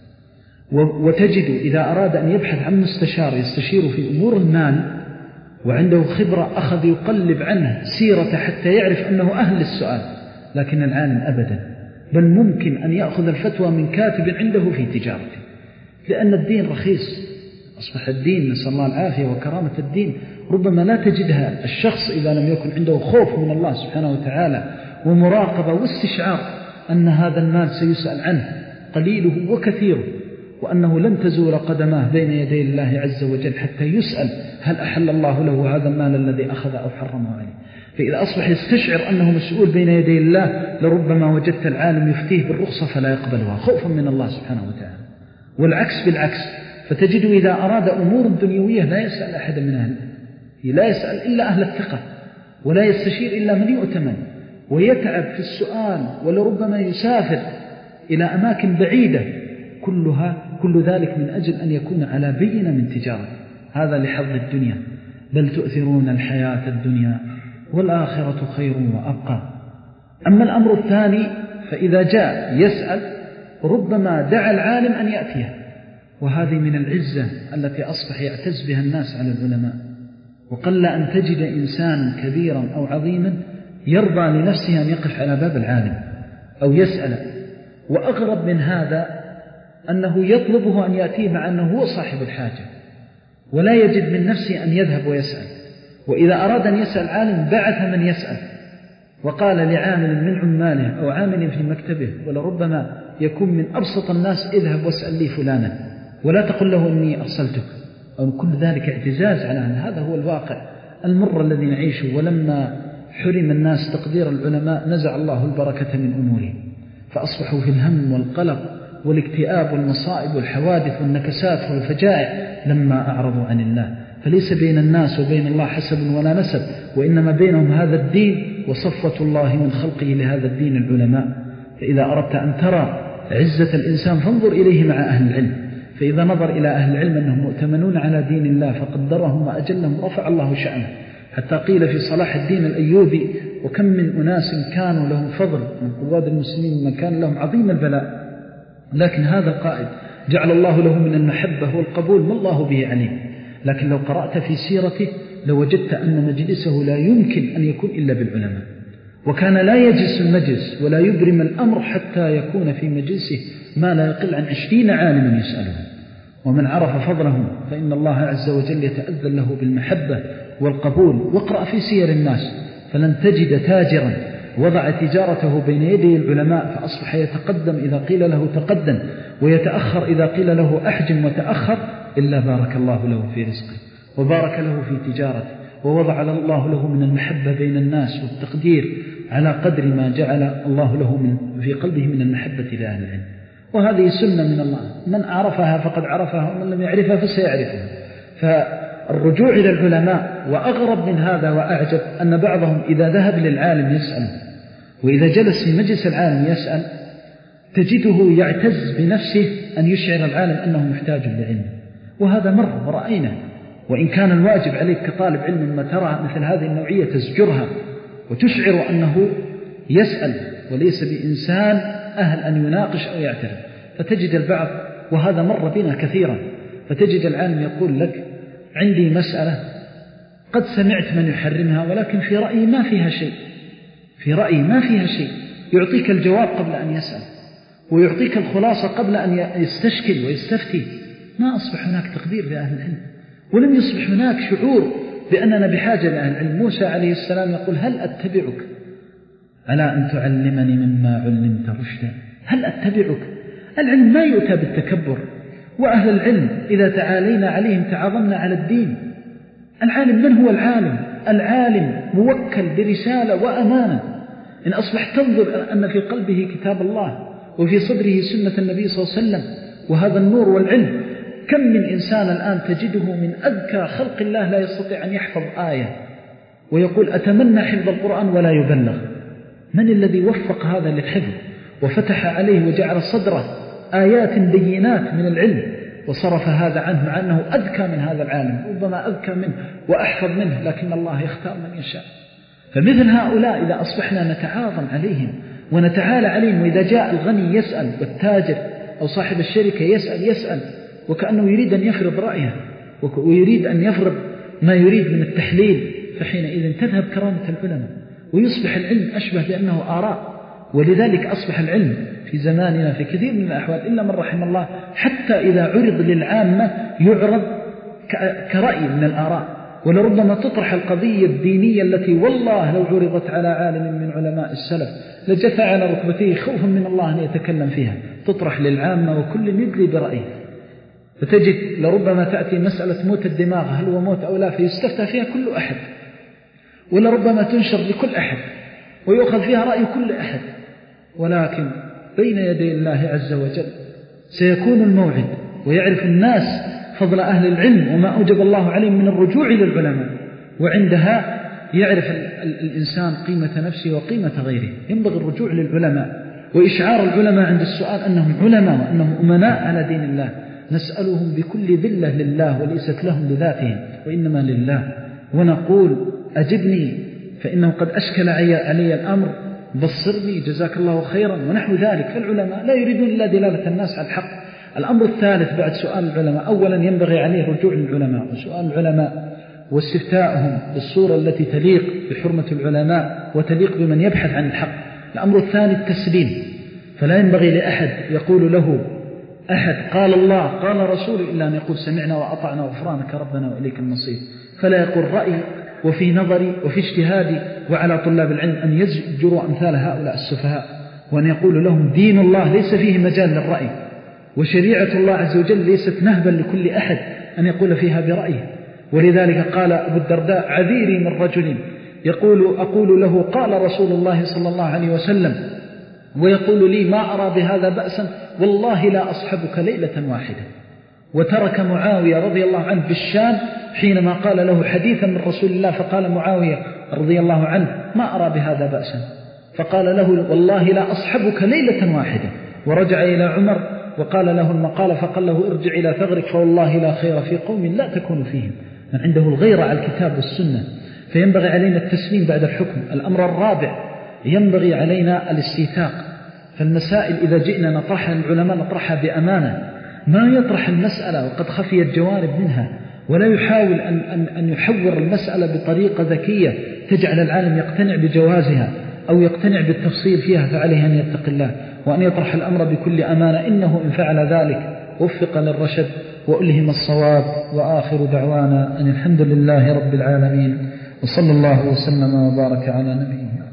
وتجد إذا أراد أن يبحث عن مستشار يستشير في أمور المال وعنده خبرة أخذ يقلب عنه سيرة حتى يعرف أنه أهل السؤال، لكن العالم أبدا، بل ممكن أن يأخذ الفتوى من كاتب عنده في تجارته، لأن الدين رخيص. أصبح الدين نسأل الله العافية وكرامة الدين ربما لا تجدها الشخص إذا لم يكن عنده خوف من الله سبحانه وتعالى ومراقبة واستشعار أن هذا المال سيسأل عنه قليله وكثيره، وأنه لن تزول قدماه بين يدي الله عز وجل حتى يسأل هل أحل الله له هذا المال الذي أخذ أو حرمه عليه. فإذا أصبح يستشعر أنه مسؤول بين يدي الله لربما وجدت العالم يفتيه بالرخصة فلا يقبلها خوفا من الله سبحانه وتعالى، والعكس بالعكس. فتجد إذا أراد أمور دنيوية لا يسأل أحد من أهله، لا يسأل إلا أهل الثقة، ولا يستشير إلا من يؤتمن، ويتعب في السؤال، ولربما يسافر إلى أماكن بعيدة، كلها كل ذلك من أجل أن يكون على بينة من تجارة. هذا لحظ الدنيا، بل تؤثرون الحياة الدنيا والآخرة خير وأبقى. أما الأمر الثاني فإذا جاء يسأل ربما دعا العالم أن يأتيه، وهذه من العزة التي أصبح يعتز بها الناس على العلماء. وقل أن تجد إنسانا كبيرا أو عظيما يرضى لنفسه أن يقف على باب العالم أو يسأل. وأغرب من هذا أنه يطلبه أن يأتيه مع أنه هو صاحب الحاجة، ولا يجد من نفسه أن يذهب ويسأل. وإذا أراد أن يسأل عالم بعث من يسأل، وقال لعامل من عماله أو عامل في مكتبه، ولربما يكون من أبسط الناس: اذهب واسأل لي فلانا، ولا تقل له إني أرسلتك. أو كل ذلك اعتزاز على أن هذا هو الواقع المر الذي نعيشه. ولما حرم الناس تقدير العلماء نزع الله البركة من أمورهم، فأصبحوا في الهم والقلق والاكتئاب والمصائب والحوادث والنكسات والفجائع لما أعرضوا عن الله. فليس بين الناس وبين الله حسب ولا نسب، وإنما بينهم هذا الدين، وصفة الله من خلقه لهذا الدين العلماء. فإذا أردت أن ترى عزة الإنسان فانظر إليه مع أهل العلم. فإذا نظر إلى أهل العلم أنهم مؤتمنون على دين الله فقدرهم وأجلهم رفع الله شأنه. حتى قيل في صلاح الدين الأيوبي: وكم من أناس كانوا لهم فضل من قواد المسلمين من كان لهم عظيم البلاء، لكن هذا القائد جعل الله له من المحبة والقبول ما الله به عليم. لكن لو قرأت في سيرته لوجدت أن مجلسه لا يمكن أن يكون إلا بالعلماء، وكان لا يجلس المجلس ولا يبرم الأمر حتى يكون في مجلسه ما لا يقل عن عشرين عالما يسألهم. ومن عرف فضلهم فإن الله عز وجل يتأذن له بالمحبة والقبول. واقرأ في سير الناس فلن تجد تاجرا وضع تجارته بين يدي العلماء فأصبح يتقدم إذا قيل له تقدم، ويتأخر إذا قيل له أحجم وتأخر، إلا بارك الله له في رزقه وبارك له في تجارته، ووضع الله له من المحبة بين الناس والتقدير على قدر ما جعل الله له من في قلبه من المحبة لأهل العلم. وهذه سنة من الله، من عرفها فقد عرفها، ومن لم يعرفها فسيعرفها. فالرجوع إلى العلماء. وأغرب من هذا وأعجب أن بعضهم إذا ذهب للعالم يسأل، وإذا جلس في مجلس العالم يسأل، تجده يعتز بنفسه أن يشعر العالم أنه محتاج لعلم. وهذا مر ورأينا. وإن كان الواجب عليك كطالب علم ما ترى مثل هذه النوعية تزجرها وتشعر أنه يسأل وليس بإنسان أهل أن يناقش أو يعترف. فتجد البعض، وهذا مر بنا كثيرا، فتجد العالم يقول لك: عندي مسألة قد سمعت من يحرمها، ولكن في رأيي ما فيها شيء، في رأيي ما فيها شيء. يعطيك الجواب قبل أن يسأل، ويعطيك الخلاصة قبل أن يستشكل ويستفتي. ما أصبح هناك تقدير لأهل العلم، ولم يصبح هناك شعور بأننا بحاجة لأهل العلم. موسى عليه السلام يقول: هل أتبعك على أن تعلمني مما علمت رشدا؟ هل أتبعك؟ العلم ما يؤتى بالتكبر. وأهل العلم إذا تعالينا عليهم تعاظمنا على الدين. العالم من هو العالم؟ العالم موكل برسالة وأمانة. إن أصبح تنظر أن في قلبه كتاب الله وفي صدره سنة النبي صلى الله عليه وسلم وهذا النور والعلم. كم من إنسان الآن تجده من أذكى خلق الله لا يستطيع أن يحفظ آية، ويقول: أتمنى حفظ القرآن ولا يبلغ. من الذي وفق هذا للحفظ وفتح عليه وجعل صدره آيات بينات من العلم وصرف هذا عنه، مع أنه أذكى من هذا العالم، ربما أذكى منه وأحفظ منه، لكن الله يختار من يشاء. فمثل هؤلاء إذا أصبحنا نتعاظم عليهم ونتعالى عليهم، وإذا جاء الغني يسأل والتاجر أو صاحب الشركة يسأل يسأل وكأنه يريد أن يفرض رأيه ويريد أن يفرض ما يريد من التحليل، فحينئذ تذهب كرامة العلماء ويصبح العلم أشبه بأنه آراء. ولذلك أصبح العلم في زماننا في كثير من الأحوال إلا من رحم الله حتى إذا عرض للعامة يعرض كرأي من الآراء، ولربما تطرح القضية الدينية التي والله لو عرضت على عالم من علماء السلف لجثى على ركبتيه خوفا من الله أن يتكلم فيها، تطرح للعامة وكل يدلي برأيه. فتجد لربما تأتي مسألة موت الدماغ هل هو موت أو لا، فيستفتى فيها كل أحد، ولربما تنشر لكل أحد ويؤخذ فيها رأي كل أحد. ولكن بين يدي الله عز وجل سيكون الموعد، ويعرف الناس فضل أهل العلم وما أوجب الله عليهم من الرجوع للعلماء، وعندها يعرف الإنسان قيمة نفسه وقيمة غيره. ينبغي الرجوع للعلماء وإشعار العلماء عند السؤال أنهم علماء وأنهم أمناء على دين الله، نسألهم بكل ذلة لله وليست لهم لذاتهم وإنما لله، ونقول: أجبني فإنه قد أشكل علي الأمر، بصرني جزاك الله خيرا ونحو ذلك. فالعلماء لا يريدون إلا دلالة الناس على الحق، الأمر الثالث بعد سؤال العلماء، أولا ينبغي عليه الرجوع للعلماء وسؤال العلماء واستفتاءهم بالصورة التي تليق بحرمة العلماء وتليق بمن يبحث عن الحق. الأمر الثاني التسليم، فلا ينبغي لأحد يقول له أحد قال الله قال رسول إلا أن يقول سمعنا وأطعنا غفرانك ربنا وإليك المصير، فلا يقول رأي وفي نظري وفي اجتهادي. وعلى طلاب العلم أن يزجروا أمثال هؤلاء السفهاء وأن يقولوا لهم دين الله ليس فيه مجال للرأي، وشريعة الله عز وجل ليست نهبا لكل أحد أن يقول فيها برأيه. ولذلك قال أبو الدرداء عذيري من رجل يقول أقول له قال رسول الله صلى الله عليه وسلم ويقول لي ما أرى بهذا بأسا والله لا أصحبك ليلة واحدة. وترك معاوية رضي الله عنه بالشام حينما قال له حديثا من رسول الله، فقال معاوية رضي الله عنه ما أرى بهذا بأسا، فقال له والله لا أصحبك ليلة واحدة. ورجع إلى عمر وقال له المقالة فقال له ارجع إلى ثغرك فوالله لا خير في قوم لا تكون فيهم، من عنده الغيرة على الكتاب والسنة. فينبغي علينا التسليم بعد الحكم. الأمر الرابع ينبغي علينا الاستيثاق. فالمسائل إذا جئنا نطرحها العلماء نطرحها بأمانة، ما يطرح المسألة وقد خفيت جوانب منها، ولا يحاول أن, أن, أن يحور المسألة بطريقة ذكية تجعل العالم يقتنع بجوازها أو يقتنع بالتفصيل فيها، فعليه أن يتق الله وأن يطرح الأمر بكل أمانة، إنه إن فعل ذلك وفق للرشد وألهم الصواب. وآخر دعوانا أن الحمد لله رب العالمين، وصلى الله وسلم وبارك على نبينا.